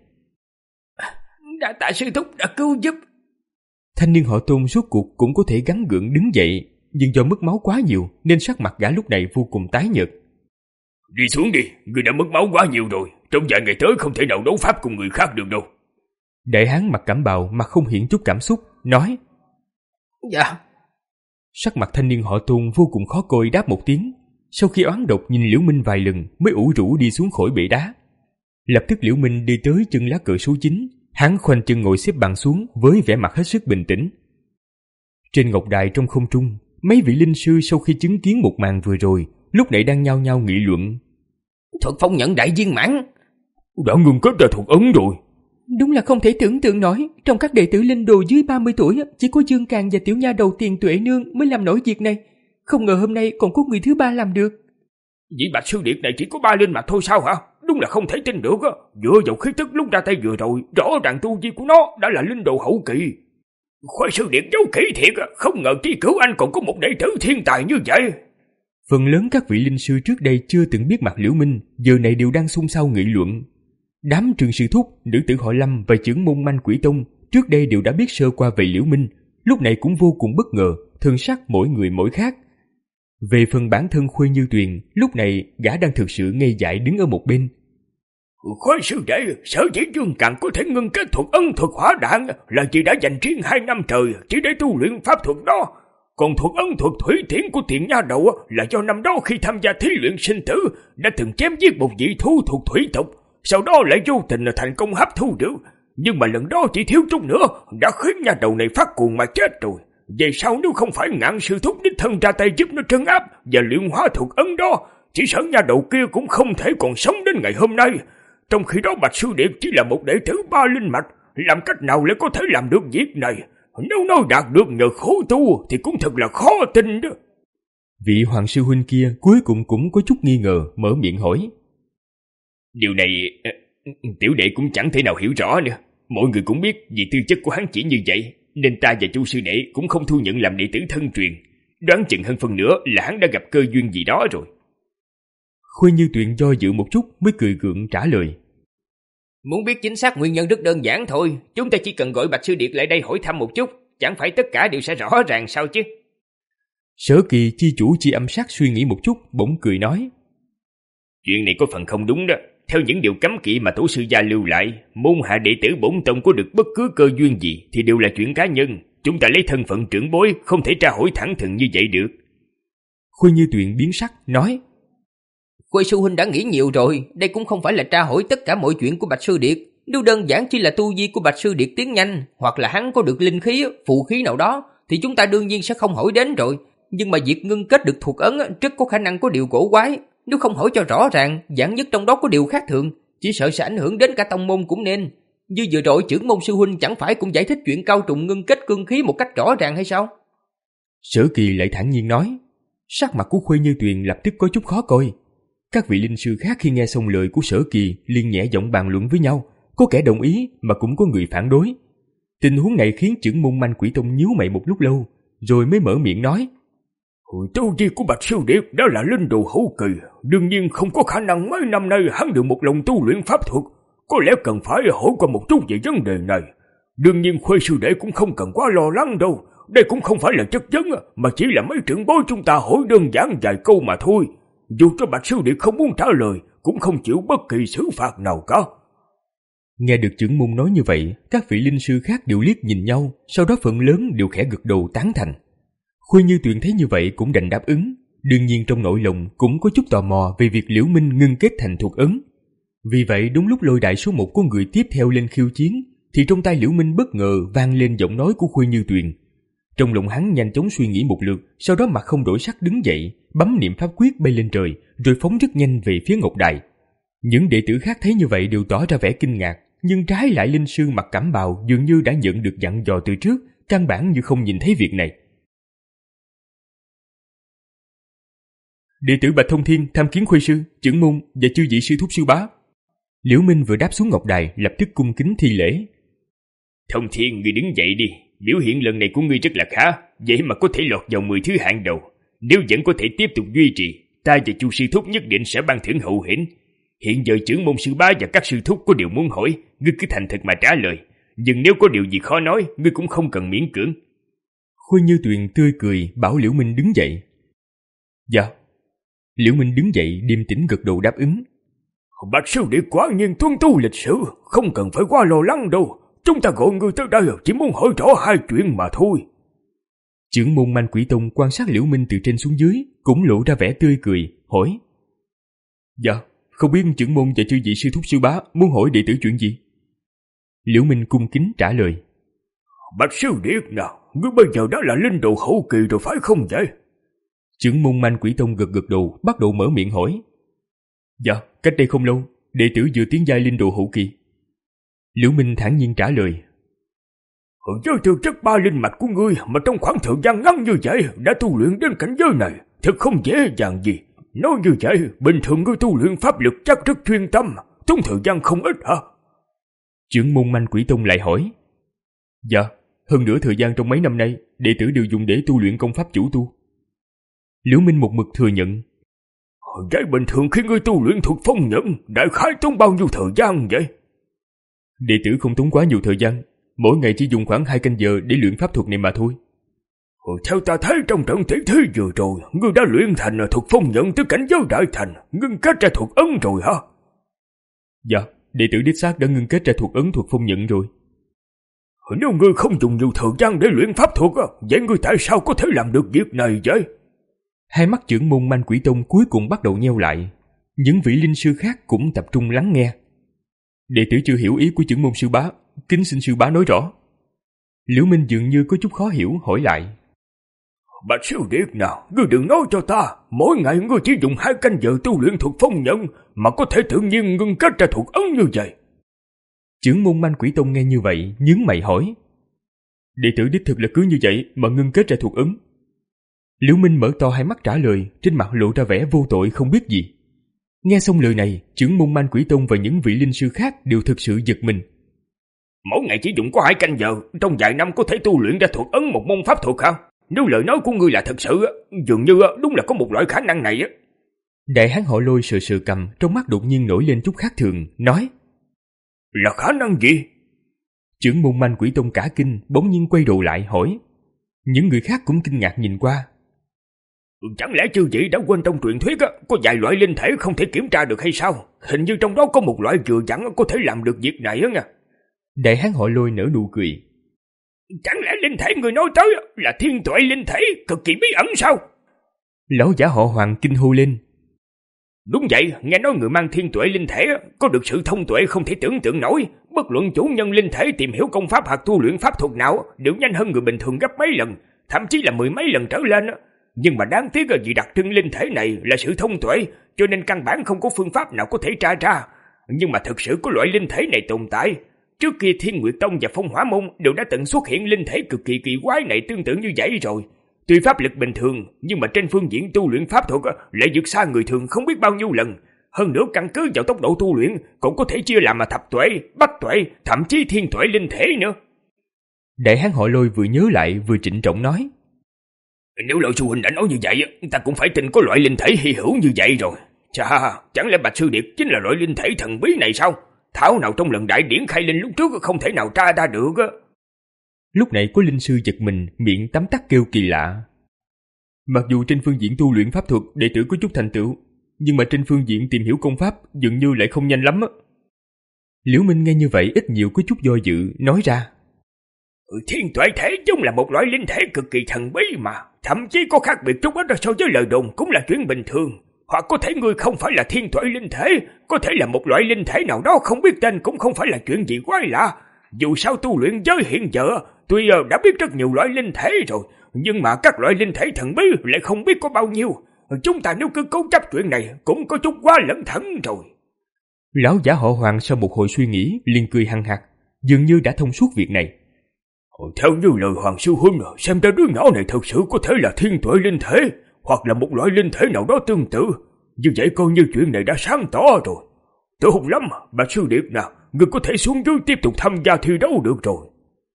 Đã tạ sư thúc đã cứu giúp. Thanh niên họ Tôn rốt cuộc cũng có thể gắng gượng đứng dậy, nhưng do mất máu quá nhiều nên sắc mặt gã lúc này vô cùng tái nhợt. Đi xuống đi, ngươi đã mất máu quá nhiều rồi, trong vài ngày tới không thể nào đấu pháp cùng người khác được đâu. Đại hán mặc cẩm bào mặt không hiện chút cảm xúc, nói: Dạ. Sắc mặt thanh niên họ Tôn vô cùng khó coi đáp một tiếng, sau khi oán độc nhìn Liễu Minh vài lần mới ủ rũ đi xuống khỏi bệ đá. Lập tức Liễu Minh đi tới chân lá cờ số chín, hắn khoanh chân ngồi xếp bằng xuống với vẻ mặt hết sức bình tĩnh. Trên ngọc đài trong không trung, mấy vị linh sư sau khi chứng kiến một màn vừa rồi, lúc này đang nhao nhao nghị luận. Thuật phong nhận đại viên mãn đã ngưng kết ra thuật ấn rồi. Đúng là không thể tưởng tượng nổi, trong các đệ tử linh đồ dưới ba mươi tuổi, chỉ có Dương Càn và tiểu nha đầu Tiền Tuệ Nương mới làm nổi việc này. Không ngờ hôm nay còn có người thứ ba làm được. Vị Bạch Sư Điệt này chỉ có ba linh mà thôi sao hả? Đúng là không thể tin được á. Dựa vào khí tức lúc ra tay vừa rồi, rõ ràng tu vi của nó đã là linh đồ hậu kỳ. Khoai Sư Điệt giấu kỹ thiệt á, không ngờ Tri Cửu Anh còn có một đệ tử thiên tài như vậy. Phần lớn các vị linh sư trước đây chưa từng biết mặt Liễu Minh, giờ này đều đang xôn xao nghị luận. Đám Trường Sư Thúc, nữ tử họ Lâm và trưởng môn Manh Quỷ Tông trước đây đều đã biết sơ qua về Liễu Minh, lúc này cũng vô cùng bất ngờ, thần sắc mỗi người mỗi khác. Về phần bản thân Khuê Như Tuyền, lúc này gã đang thực sự ngây dại đứng ở một bên. Khoai sư đệ, sở dĩ Dương Càn có thể ngưng kết thuật ân thuật hỏa đạn là chỉ đã dành riêng hai năm trời chỉ để tu luyện pháp thuật đó. Còn thuật ân thuật thủy tiễn của Tiền Nha Đầu là do năm đó khi tham gia thí luyện sinh tử đã từng chém giết một vị thú thuộc thủy tộc, sau đó lại vô tình thành công hấp thu được. Nhưng mà lần đó chỉ thiếu chút nữa đã khiến Nha Đầu này phát cuồng mà chết rồi. Về sau nếu không phải Ngạn Sư Thúc đích thân ra tay giúp nó trấn áp và luyện hóa thuật ấn đó, chỉ sợ Nha Đầu kia cũng không thể còn sống đến ngày hôm nay. Trong khi đó Bạch Sư Điệt chỉ là một đệ tử ba linh mạch, làm cách nào lại có thể làm được việc này? Nếu nói đạt được nhờ khổ tu thì cũng thật là khó tin đó. Vị Hoàng Sư Huynh kia cuối cùng cũng có chút nghi ngờ, mở miệng hỏi. Điều này tiểu đệ cũng chẳng thể nào hiểu rõ nữa. Mọi người cũng biết vì tư chất của hắn chỉ như vậy, nên ta và Chu sư đệ cũng không thu nhận làm đệ tử thân truyền. Đoán chừng hơn phần nữa là hắn đã gặp cơ duyên gì đó rồi. Khuê Như Tuyền do dự một chút mới cười gượng trả lời. Muốn biết chính xác nguyên nhân rất đơn giản thôi. Chúng ta chỉ cần gọi Bạch Sư Điệt lại đây hỏi thăm một chút, chẳng phải tất cả đều sẽ rõ ràng sao chứ. Sở Kỳ chi chủ Chi Âm Sát suy nghĩ một chút, bỗng cười nói. Chuyện này có phần không đúng đó. Theo những điều cấm kỵ mà tổ sư gia lưu lại, môn hạ đệ tử bổn tông có được bất cứ cơ duyên gì thì đều là chuyện cá nhân. Chúng ta lấy thân phận trưởng bối, không thể tra hỏi thẳng thừng như vậy được. Khuê Như Tuyền biến sắc, nói. Khuê sư huynh đã nghĩ nhiều rồi, đây cũng không phải là tra hỏi tất cả mọi chuyện của Bạch Sư Điệt. Nếu đơn giản chỉ là tu vi của Bạch Sư Điệt tiến nhanh, hoặc là hắn có được linh khí, phụ khí nào đó, thì chúng ta đương nhiên sẽ không hỏi đến rồi. Nhưng mà việc ngưng kết được thuộc ấn rất có khả năng có điều cổ quái. Nếu không hỏi cho rõ ràng, giản nhất trong đó có điều khác thường, chỉ sợ sẽ ảnh hưởng đến cả tông môn cũng nên. Như vừa rồi trưởng môn sư huynh chẳng phải cũng giải thích chuyện Cao Trùng ngưng kết cương khí một cách rõ ràng hay sao? Sở Kỳ lại thản nhiên nói. Sắc mặt của Khuê Như Tuyền lập tức có chút khó coi. Các vị linh sư khác khi nghe xong lời của Sở Kỳ liền nhẹ giọng bàn luận với nhau, có kẻ đồng ý mà cũng có người phản đối. Tình huống này khiến trưởng môn Manh Quỷ Tông nhíu mày một lúc lâu, rồi mới mở miệng nói. Tu vi của Bạch Sư Điệp đó là linh đồ hậu kỳ, đương nhiên không có khả năng mấy năm nay hắn được một lòng tu luyện pháp thuật, có lẽ cần phải hỏi qua một chút về vấn đề này. Đương nhiên Khuê sư đệ cũng không cần quá lo lắng đâu, đây cũng không phải là chất vấn, mà chỉ là mấy trưởng bối chúng ta hỏi đơn giản vài câu mà thôi. Dù cho Bạch Sư Điệp không muốn trả lời, cũng không chịu bất kỳ xử phạt nào cả. Nghe được trưởng môn nói như vậy, các vị linh sư khác đều liếc nhìn nhau, sau đó phần lớn đều khẽ gật đầu tán thành. Khuê Như Tuyền thấy như vậy cũng đành đáp ứng, đương nhiên trong nội lòng cũng có chút tò mò về việc Liễu Minh ngưng kết thành thuật ấn. Vì vậy đúng lúc lôi đại số một của người tiếp theo lên khiêu chiến, thì trong tay Liễu Minh bất ngờ vang lên giọng nói của Khuê Như Tuyền. Trong lòng hắn nhanh chóng suy nghĩ một lượt, sau đó mặt không đổi sắc đứng dậy, bấm niệm pháp quyết bay lên trời, rồi phóng rất nhanh về phía Ngọc Đài. Những đệ tử khác thấy như vậy đều tỏ ra vẻ kinh ngạc, nhưng trái lại linh sư mặc cẩm bào dường như đã nhận được dặn dò từ trước, căn bản như không nhìn thấy việc này. Đệ tử Bạch Thông Thiên tham kiến Khuê sư, trưởng môn và chư vị sư thúc sư bá. Liễu Minh vừa đáp xuống Ngọc Đài, lập tức cung kính thi lễ. Thông Thiên, ngươi đứng dậy đi, biểu hiện lần này của ngươi rất là khá, vậy mà có thể lọt vào mười thứ hạng đầu. Nếu vẫn có thể tiếp tục duy trì, ta và chu sư thúc nhất định sẽ ban thưởng hậu hĩnh. Hiện giờ trưởng môn sư bá và các sư thúc có điều muốn hỏi, ngươi cứ thành thật mà trả lời. Nhưng nếu có điều gì khó nói, ngươi cũng không cần miễn cưỡng. Khuê Như Tuyền tươi cười bảo Liễu Minh đứng dậy. Dạ. Liễu Minh đứng dậy điềm tĩnh gật đầu đáp ứng. Bạch sư đệ quả nhiên tuân tu lịch sử, không cần phải quá lo lắng đâu. Chúng ta gọi ngươi tới đây chỉ muốn hỏi rõ hai chuyện mà thôi. Trưởng môn Man Quỷ Tông quan sát Liễu Minh từ trên xuống dưới, cũng lộ ra vẻ tươi cười, hỏi. Dạ, không biết trưởng môn và chư vị sư thúc sư bá muốn hỏi đệ tử chuyện gì? Liễu Minh cung kính trả lời. Bạch sư đệ nào, ngươi bây giờ đã là linh đồ hậu kỳ rồi phải không vậy? Trưởng môn Man Quỷ Tông gật gật đầu, bắt đầu mở miệng hỏi. Dạ, cách đây không lâu, đệ tử vừa tiến giai linh đồ hậu kỳ. Liễu Minh thản nhiên trả lời. Với tư chất ba linh mạch của ngươi mà trong khoảng thời gian ngắn như vậy đã tu luyện đến cảnh giới này, thật không dễ dàng gì. Nói như vậy, bình thường ngươi tu luyện pháp lực chắc rất chuyên tâm, tốn thời gian không ít hả? Trưởng môn Man Quỷ Tông lại hỏi. Dạ, hơn nữa thời gian trong mấy năm nay, đệ tử đều dùng để tu luyện công pháp chủ tu. Liễu Minh một mực thừa nhận. Vậy bình thường khi ngươi tu luyện thuật phong nhận, đại khái tốn bao nhiêu thời gian vậy? Đệ tử không tốn quá nhiều thời gian, mỗi ngày chỉ dùng khoảng hai canh giờ để luyện pháp thuật này mà thôi. Theo ta thấy trong trận tỷ thí vừa rồi, ngươi đã luyện thành thuật phong nhận tới cảnh giới đại thành, ngưng kết ra thuật ấn rồi hả? Dạ, đệ tử đích xác đã ngưng kết ra thuật ấn thuật phong nhận rồi. Nếu ngươi không dùng nhiều thời gian để luyện pháp thuật, vậy ngươi tại sao có thể làm được việc này vậy? Hai mắt trưởng môn Man Quỷ Tông cuối cùng bắt đầu nheo lại. Những vị linh sư khác cũng tập trung lắng nghe. Đệ tử chưa hiểu ý của trưởng môn sư bá, kính xin sư bá nói rõ. Liễu Minh dường như có chút khó hiểu, hỏi lại. Bạch sư đệ nào, ngươi đừng nói cho ta, mỗi ngày ngươi chỉ dùng hai canh giờ tu luyện thuật phong nhận mà có thể tự nhiên ngưng kết ra thuật ấn như vậy. Trưởng môn Man Quỷ Tông nghe như vậy, nhướng mày hỏi. Đệ tử đích thực là cứ như vậy mà ngưng kết ra thuật ấn. Liễu Minh mở to hai mắt trả lời, trên mặt lộ ra vẻ vô tội không biết gì. Nghe xong lời này, trưởng môn Man Quỷ Tông và những vị linh sư khác đều thực sự giật mình. Mỗi ngày chỉ dùng có hai canh giờ, trong vài năm có thể tu luyện ra thuật ấn một môn pháp thuật hả? Nếu lời nói của ngươi là thật sự, dường như đúng là có một loại khả năng này. Đại hán họ Lôi sờ sờ cầm, trong mắt đột nhiên nổi lên chút khác thường, nói. Là khả năng gì? Trưởng môn Man Quỷ Tông cả kinh, bỗng nhiên quay đầu lại hỏi. Những người khác cũng kinh ngạc nhìn qua. Chẳng lẽ chư vị đã quên trong truyền thuyết có vài loại linh thể không thể kiểm tra được hay sao? Hình như trong đó có một loại vừa chẳng có thể làm được việc này nha. Đại hán họ Lôi nở nụ cười. Chẳng lẽ linh thể người nói tới là thiên tuệ linh thể cực kỳ bí ẩn sao? Lão giả họ Hoàng kinh hô lên. Đúng vậy, nghe nói người mang thiên tuệ linh thể có được sự thông tuệ không thể tưởng tượng nổi. Bất luận chủ nhân linh thể tìm hiểu công pháp hoặc tu luyện pháp thuật nào đều nhanh hơn người bình thường gấp mấy lần, thậm chí là mười mấy lần trở lên. Nhưng mà đáng tiếc là vì đặc trưng linh thể này là sự thông tuệ, cho nên căn bản không có phương pháp nào có thể tra ra. Nhưng mà thực sự có loại linh thể này tồn tại. Trước kia Thiên Nguyệt Tông và Phong Hỏa Môn đều đã từng xuất hiện linh thể cực kỳ kỳ quái này tương tự như vậy rồi. Tuy pháp lực bình thường, nhưng mà trên phương diện tu luyện pháp thuật lại vượt xa người thường không biết bao nhiêu lần. Hơn nữa căn cứ vào tốc độ tu luyện cũng có thể chia làm mà thập tuệ, bát tuệ, thậm chí thiên tuệ linh thể nữa. Đại hán họ Lôi vừa nhớ lại vừa trịnh trọng nói. Nếu Lôi sư huynh đã nói như vậy, ta cũng phải tin có loại linh thể hy hữu như vậy rồi. Chà, chẳng lẽ Bạch Sư Điệt chính là loại linh thể thần bí này sao? Thảo nào trong lần đại điển khai linh lúc trước không thể nào tra ra được á. Lúc này có linh sư giật mình, miệng tấm tắc kêu kỳ lạ. Mặc dù trên phương diện tu luyện pháp thuật đệ tử có chút thành tựu, nhưng mà trên phương diện tìm hiểu công pháp dường như lại không nhanh lắm á. Liễu Minh nghe như vậy ít nhiều có chút do dự, nói ra. Thiên tuệ thể chung là một loại linh thể cực kỳ thần bí mà, thậm chí có khác biệt chút ít so với lời đồn cũng là chuyện bình thường. Hoặc có thể ngươi không phải là thiên tuệ linh thể, có thể là một loại linh thể nào đó không biết tên cũng không phải là chuyện gì quái lạ. Dù sao tu luyện giới hiện giờ, tuy đã biết rất nhiều loại linh thể rồi, nhưng mà các loại linh thể thần bí lại không biết có bao nhiêu. Chúng ta nếu cứ cố chấp chuyện này cũng có chút quá lẩn thẩn rồi. Lão giả họ Hoàng sau một hồi suy nghĩ liền cười hăng hắc, dường như đã thông suốt việc này. Theo như lời Hoàng sư huynh, xem ra đứa nhỏ này thật sự có thể là thiên tuệ linh thể, hoặc là một loại linh thể nào đó tương tự. Như vậy coi như chuyện này đã sáng tỏ rồi. Tốt lắm, Bạch Sư Điệp nào, ngươi có thể xuống dưới tiếp tục tham gia thi đấu được rồi.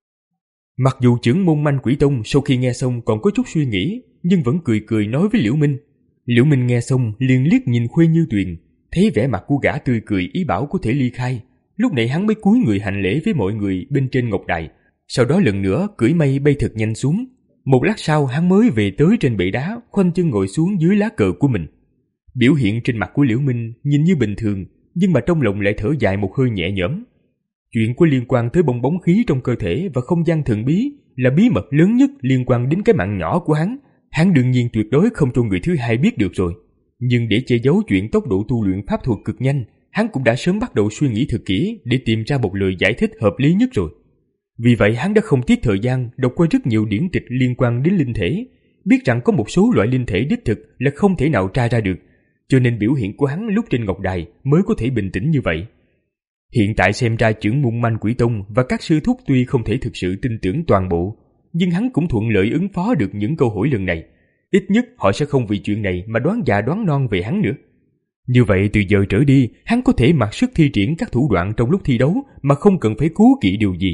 Mặc dù trưởng môn Manh Quỷ Tông sau khi nghe xong còn có chút suy nghĩ, nhưng vẫn cười cười nói với Liễu Minh. Liễu Minh nghe xong liền liếc nhìn Khuê Như Tuyền, thấy vẻ mặt của gã tươi cười ý bảo có thể ly khai. Lúc này hắn mới cúi người hành lễ với mọi người bên trên ngọc đài, sau đó lần nữa cưỡi mây bay thật nhanh xuống. Một lát sau hắn mới về tới trên bệ đá, khoanh chân ngồi xuống dưới lá cờ của mình. Biểu hiện trên mặt của Liễu Minh nhìn như bình thường, nhưng mà trong lòng lại thở dài một hơi nhẹ nhõm. Chuyện có liên quan tới bong bóng khí trong cơ thể và không gian thần bí là bí mật lớn nhất liên quan đến cái mạng nhỏ của hắn. Hắn đương nhiên tuyệt đối không cho người thứ hai biết được rồi. Nhưng để che giấu chuyện tốc độ tu luyện pháp thuật cực nhanh, hắn cũng đã sớm bắt đầu suy nghĩ thật kỹ để tìm ra một lời giải thích hợp lý nhất rồi. Vì vậy hắn đã không tiếc thời gian đọc qua rất nhiều điển tịch liên quan đến linh thể, biết rằng có một số loại linh thể đích thực là không thể nào tra ra được, cho nên biểu hiện của hắn lúc trên ngọc đài mới có thể bình tĩnh như vậy. Hiện tại xem ra trưởng môn Manh Quỷ Tông và các sư thúc tuy không thể thực sự tin tưởng toàn bộ, nhưng hắn cũng thuận lợi ứng phó được những câu hỏi lần này. Ít nhất họ sẽ không vì chuyện này mà đoán già đoán non về hắn nữa. Như vậy từ giờ trở đi, hắn có thể mặc sức thi triển các thủ đoạn trong lúc thi đấu mà không cần phải cố kỵ điều gì.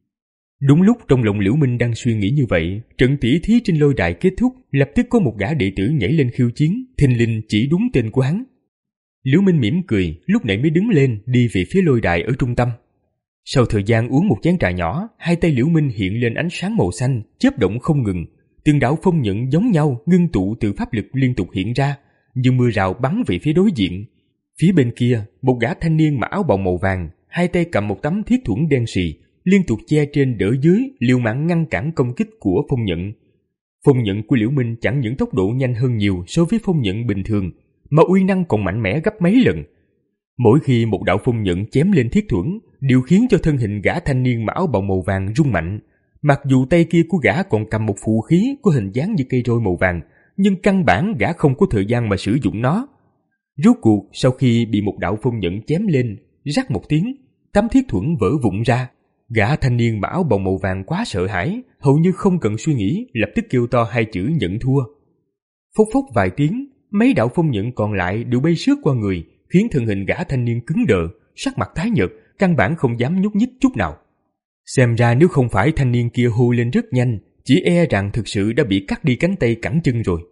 Đúng lúc trong lòng Liễu Minh đang suy nghĩ như vậy, trận tỷ thí trên lôi đài kết thúc, lập tức có một gã đệ tử nhảy lên khiêu chiến, thình lình chỉ đúng tên của hắn. Liễu Minh mỉm cười, lúc này mới đứng lên đi về phía lôi đài ở trung tâm. Sau thời gian uống một chén trà nhỏ, hai tay Liễu Minh hiện lên ánh sáng màu xanh, chớp động không ngừng, từng đạo phong nhận giống nhau ngưng tụ từ pháp lực liên tục hiện ra, như mưa rào bắn về phía đối diện. Phía bên kia, một gã thanh niên mặc áo bào màu vàng, hai tay cầm một tấm thiết thuẫn đen sì, liên tục che trên đỡ dưới, liều mạng ngăn cản công kích của phong nhận. Phong nhận của Liễu Minh chẳng những tốc độ nhanh hơn nhiều so với phong nhận bình thường, mà uy năng còn mạnh mẽ gấp mấy lần. Mỗi khi một đạo phong nhận chém lên thiết thuẫn, đều khiến cho thân hình gã thanh niên mặc áo bào màu vàng rung mạnh. Mặc dù tay kia của gã còn cầm một phù khí có hình dáng như cây roi màu vàng, nhưng căn bản gã không có thời gian mà sử dụng nó. Rốt cuộc, sau khi bị một đạo phong nhận chém lên, rắc một tiếng, tấm thiết thuẫn vỡ vụn ra. Gã thanh niên mặc áo bào màu vàng quá sợ hãi, hầu như không cần suy nghĩ, lập tức kêu to hai chữ nhận thua. Phốc phốc vài tiếng, mấy đạo phong nhận còn lại đều bay sướt qua người, khiến thân hình gã thanh niên cứng đờ, sắc mặt tái nhợt, căn bản không dám nhúc nhích chút nào. Xem ra nếu không phải thanh niên kia hô lên rất nhanh, chỉ e rằng thực sự đã bị cắt đi cánh tay cẳng chân rồi.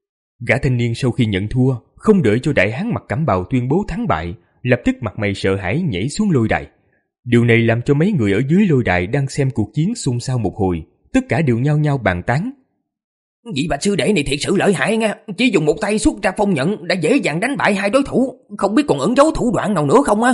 Gã thanh niên sau khi nhận thua, không đợi cho đại hán mặc cẩm bào tuyên bố thắng bại, lập tức mặt mày sợ hãi nhảy xuống lôi đài. Điều này làm cho mấy người ở dưới lôi đài đang xem cuộc chiến xôn xao một hồi, tất cả đều nhao nhao bàn tán. Vị Bạch sư đệ này thiệt sự lợi hại nha, chỉ dùng một tay xuất ra phong nhận đã dễ dàng đánh bại hai đối thủ, không biết còn ẩn giấu thủ đoạn nào nữa không á?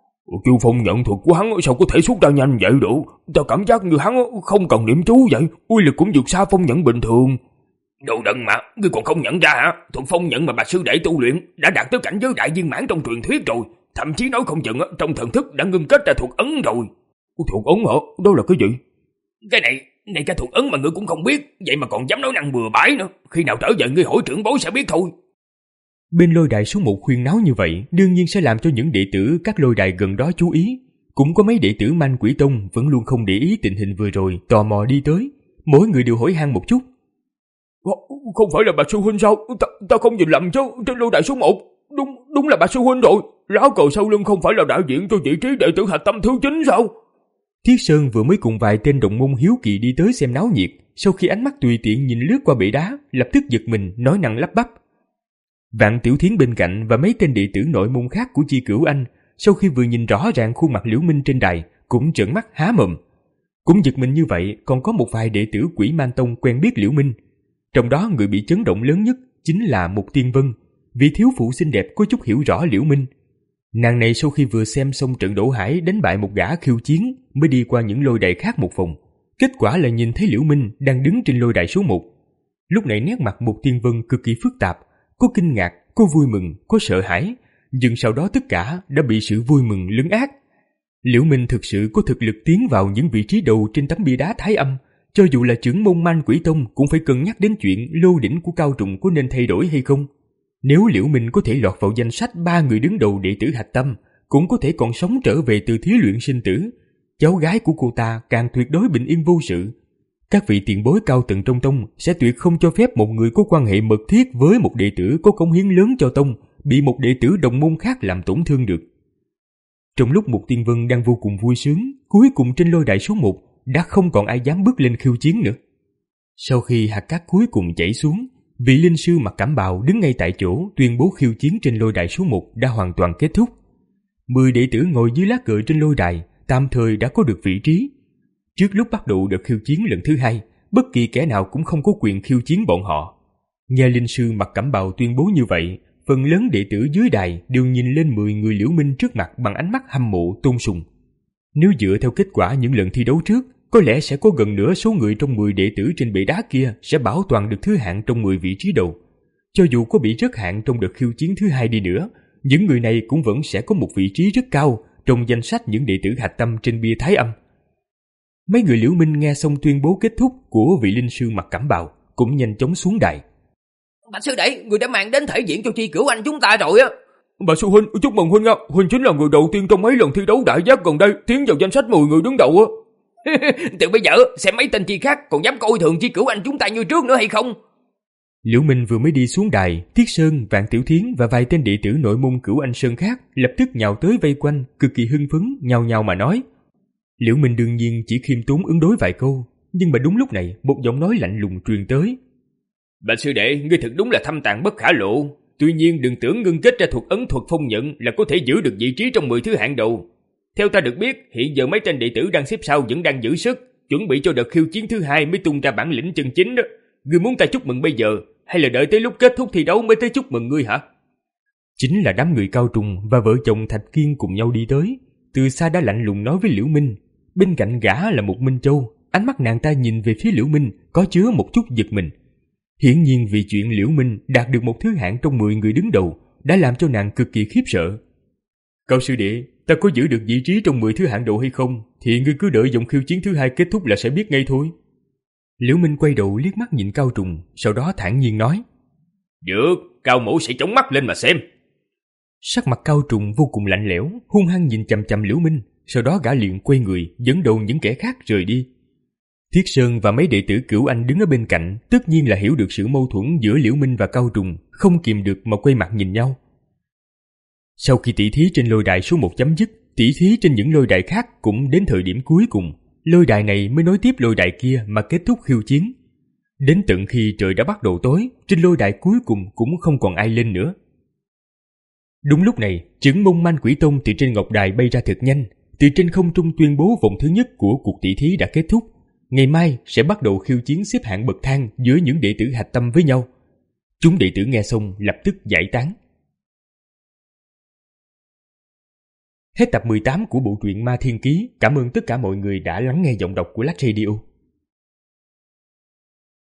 Chu phong nhận thuật của hắn sao có thể xuất ra nhanh vậy được? Ta cảm giác như hắn không cần niệm chú vậy, uy lực cũng vượt xa phong nhận bình thường. Đồ đần mà, ngươi còn không nhận ra hả? Thuật phong nhận mà Bạch sư đệ tu luyện đã đạt tới cảnh giới đại viên mãn trong truyền thuyết rồi, thậm chí nói không chừng trong thần thức đã ngưng kết ra thuật ấn rồi. Thuật ấn hả? Đó là cái gì? Cái này, này cái thuật ấn mà ngươi cũng không biết, vậy mà còn dám nói năng bừa bãi nữa. Khi nào trở về ngươi hỏi trưởng bối sẽ biết thôi. Bên lôi đài số một khuyên náo như vậy, đương nhiên sẽ làm cho những đệ tử các lôi đài gần đó chú ý. Cũng có mấy đệ tử Manh Quỷ Tông vẫn luôn không để ý tình hình vừa rồi, tò mò đi tới, mỗi người đều hỏi han một chút. Không phải là Bạch sư huynh sao? Ta, ta không nhìn lầm chứ, trên lôi đài số một, đúng đúng là Bạch sư huynh rồi. Lá cờ sau lưng không phải là đại diện cho vị trí đệ tử hạch tâm thứ chín sao? Thiết Sơn vừa mới cùng vài tên đồng môn hiếu kỳ đi tới xem náo nhiệt, sau khi ánh mắt tùy tiện nhìn lướt qua bệ đá, lập tức giật mình nói năng lắp bắp. Vạn Tiểu Thiến bên cạnh và mấy tên đệ tử nội môn khác của Chi Cửu Anh, sau khi vừa nhìn rõ ràng khuôn mặt Liễu Minh trên đài, cũng trợn mắt há mồm. Cũng giật mình như vậy, còn có một vài đệ tử Quỷ Man Tông quen biết Liễu Minh. Trong đó người bị chấn động lớn nhất chính là Mục Tiên Vân, vị thiếu phụ xinh đẹp có chút hiểu rõ Liễu Minh. Nàng này sau khi vừa xem xong trận Đỗ Hải đánh bại một gã khiêu chiến, mới đi qua những lôi đài khác một vòng. Kết quả là nhìn thấy Liễu Minh đang đứng trên lôi đài số một. Lúc này nét mặt Mục Tiên Vân cực kỳ phức tạp, có kinh ngạc, có vui mừng, có sợ hãi, nhưng sau đó tất cả đã bị sự vui mừng lấn át. Liễu Minh thực sự có thực lực tiến vào những vị trí đầu trên tấm bia đá Thái Âm, cho dù là trưởng môn Man Quỷ Tông cũng phải cân nhắc đến chuyện lô đỉnh của Cao Trùng có nên thay đổi hay không. Nếu Liễu Minh có thể lọt vào danh sách ba người đứng đầu đệ tử Hạch Tâm, cũng có thể còn sống trở về từ thí luyện sinh tử, cháu gái của cô ta càng tuyệt đối bình yên vô sự. Các vị tiền bối cao tầng trong tông sẽ tuyệt không cho phép một người có quan hệ mật thiết với một đệ tử có cống hiến lớn cho tông bị một đệ tử đồng môn khác làm tổn thương được. Trong lúc Mục Tiên Vân đang vô cùng vui sướng, cuối cùng trên lôi đài số một đã không còn ai dám bước lên khiêu chiến nữa. Sau khi hạt cát cuối cùng chảy xuống, vị linh sư mặc cẩm bào đứng ngay tại chỗ tuyên bố khiêu chiến trên lôi đài số một đã hoàn toàn kết thúc. Mười đệ tử ngồi dưới lá cờ trên lôi đài tạm thời đã có được vị trí. Trước lúc bắt đầu đợt khiêu chiến lần thứ hai, bất kỳ kẻ nào cũng không có quyền khiêu chiến bọn họ. Nghe linh sư mặc cẩm bào tuyên bố như vậy, phần lớn đệ tử dưới đài đều nhìn lên mười người Liễu Minh trước mặt bằng ánh mắt hâm mộ tôn sùng. Nếu dựa theo kết quả những lần thi đấu trước, có lẽ sẽ có gần nửa số người trong mười đệ tử trên bệ đá kia sẽ bảo toàn được thứ hạng trong mười vị trí đầu. Cho dù có bị rớt hạng trong đợt khiêu chiến thứ hai đi nữa, những người này cũng vẫn sẽ có một vị trí rất cao trong danh sách những đệ tử Hạch Tâm trên bia Thái Âm. Mấy người Liễu Minh nghe xong tuyên bố kết thúc của vị linh sư mặc cẩm bào cũng nhanh chóng xuống đài. Bạch sư đệ, người đã mang đến thể diện cho Chi Cửu Anh chúng ta rồi á. Bà sư huynh, chúc mừng huynh nha. Huynh chính là người đầu tiên trong mấy lần thi đấu đại giác gần đây tiến vào danh sách mười người đứng đầu á. Từ bây giờ xem mấy tên chi khác còn dám coi thường Chi Cửu Anh chúng ta như trước nữa hay không? Liễu Minh vừa mới đi xuống đài, Thiết Sơn, Vạn Tiểu Thiến và vài tên đệ tử nội môn Cửu Anh Sơn khác lập tức nhào tới vây quanh, cực kỳ hưng phấn, nhào nhào mà nói. Liễu Minh đương nhiên chỉ khiêm tốn ứng đối vài câu, nhưng mà đúng lúc này một giọng nói lạnh lùng truyền tới. Bạch sư đệ, ngươi thật đúng là thâm tàng bất khả lộ. Tuy nhiên đừng tưởng ngưng kết ra thuật ấn thuật phong nhận là có thể giữ được vị trí trong mười thứ hạng đầu. Theo ta được biết, hiện giờ mấy tên đệ tử đang xếp sau vẫn đang giữ sức, chuẩn bị cho đợt khiêu chiến thứ hai mới tung ra bản lĩnh chân chính đó. Ngươi muốn ta chúc mừng bây giờ, hay là đợi tới lúc kết thúc thi đấu mới tới chúc mừng ngươi hả? Chính là đám người Cao Trùng và vợ chồng Thạch Kiên cùng nhau đi tới, từ xa đã lạnh lùng nói với Liễu Minh. Bên cạnh gã là một Minh Châu, ánh mắt nàng ta nhìn về phía Liễu Minh có chứa một chút giật mình. Hiển nhiên vì chuyện Liễu Minh đạt được một thứ hạng trong mười người đứng đầu đã làm cho nàng cực kỳ khiếp sợ. Cao sư đệ, ta có giữ được vị trí trong mười thứ hạng đầu hay không thì ngươi cứ đợi vòng khiêu chiến thứ hai kết thúc là sẽ biết ngay thôi. Liễu Minh quay đầu liếc mắt nhìn Cao Trùng, sau đó thản nhiên nói. Được, Cao mẫu sẽ chống mắt lên mà xem. Sắc mặt Cao Trùng vô cùng lạnh lẽo, hung hăng nhìn chằm chằm Liễu Minh, sau đó gã liền quay người dẫn đầu những kẻ khác rời đi. Thiết Sơn và mấy đệ tử Cửu Anh đứng ở bên cạnh tất nhiên là hiểu được sự mâu thuẫn giữa Liễu Minh và Cao Trùng, không kìm được mà quay mặt nhìn nhau. Sau khi tỷ thí trên lôi đài số một chấm dứt, tỷ thí trên những lôi đài khác cũng đến thời điểm cuối cùng. Lôi đài này mới nối tiếp lôi đài kia mà kết thúc khiêu chiến. Đến tận khi trời đã bắt đầu tối, trên lôi đài cuối cùng cũng không còn ai lên nữa. Đúng lúc này, trưởng môn Man Quỷ Tông từ trên ngọc đài bay ra thật nhanh, từ trên không trung tuyên bố vòng thứ nhất của cuộc tỷ thí đã kết thúc. Ngày mai sẽ bắt đầu khiêu chiến xếp hạng bậc thang giữa những đệ tử Hạch Tâm với nhau. Chúng đệ tử nghe xong lập tức giải tán. Hết tập mười tám của bộ truyện Ma Thiên Ký. Cảm ơn tất cả mọi người đã lắng nghe giọng đọc của Lách Radio.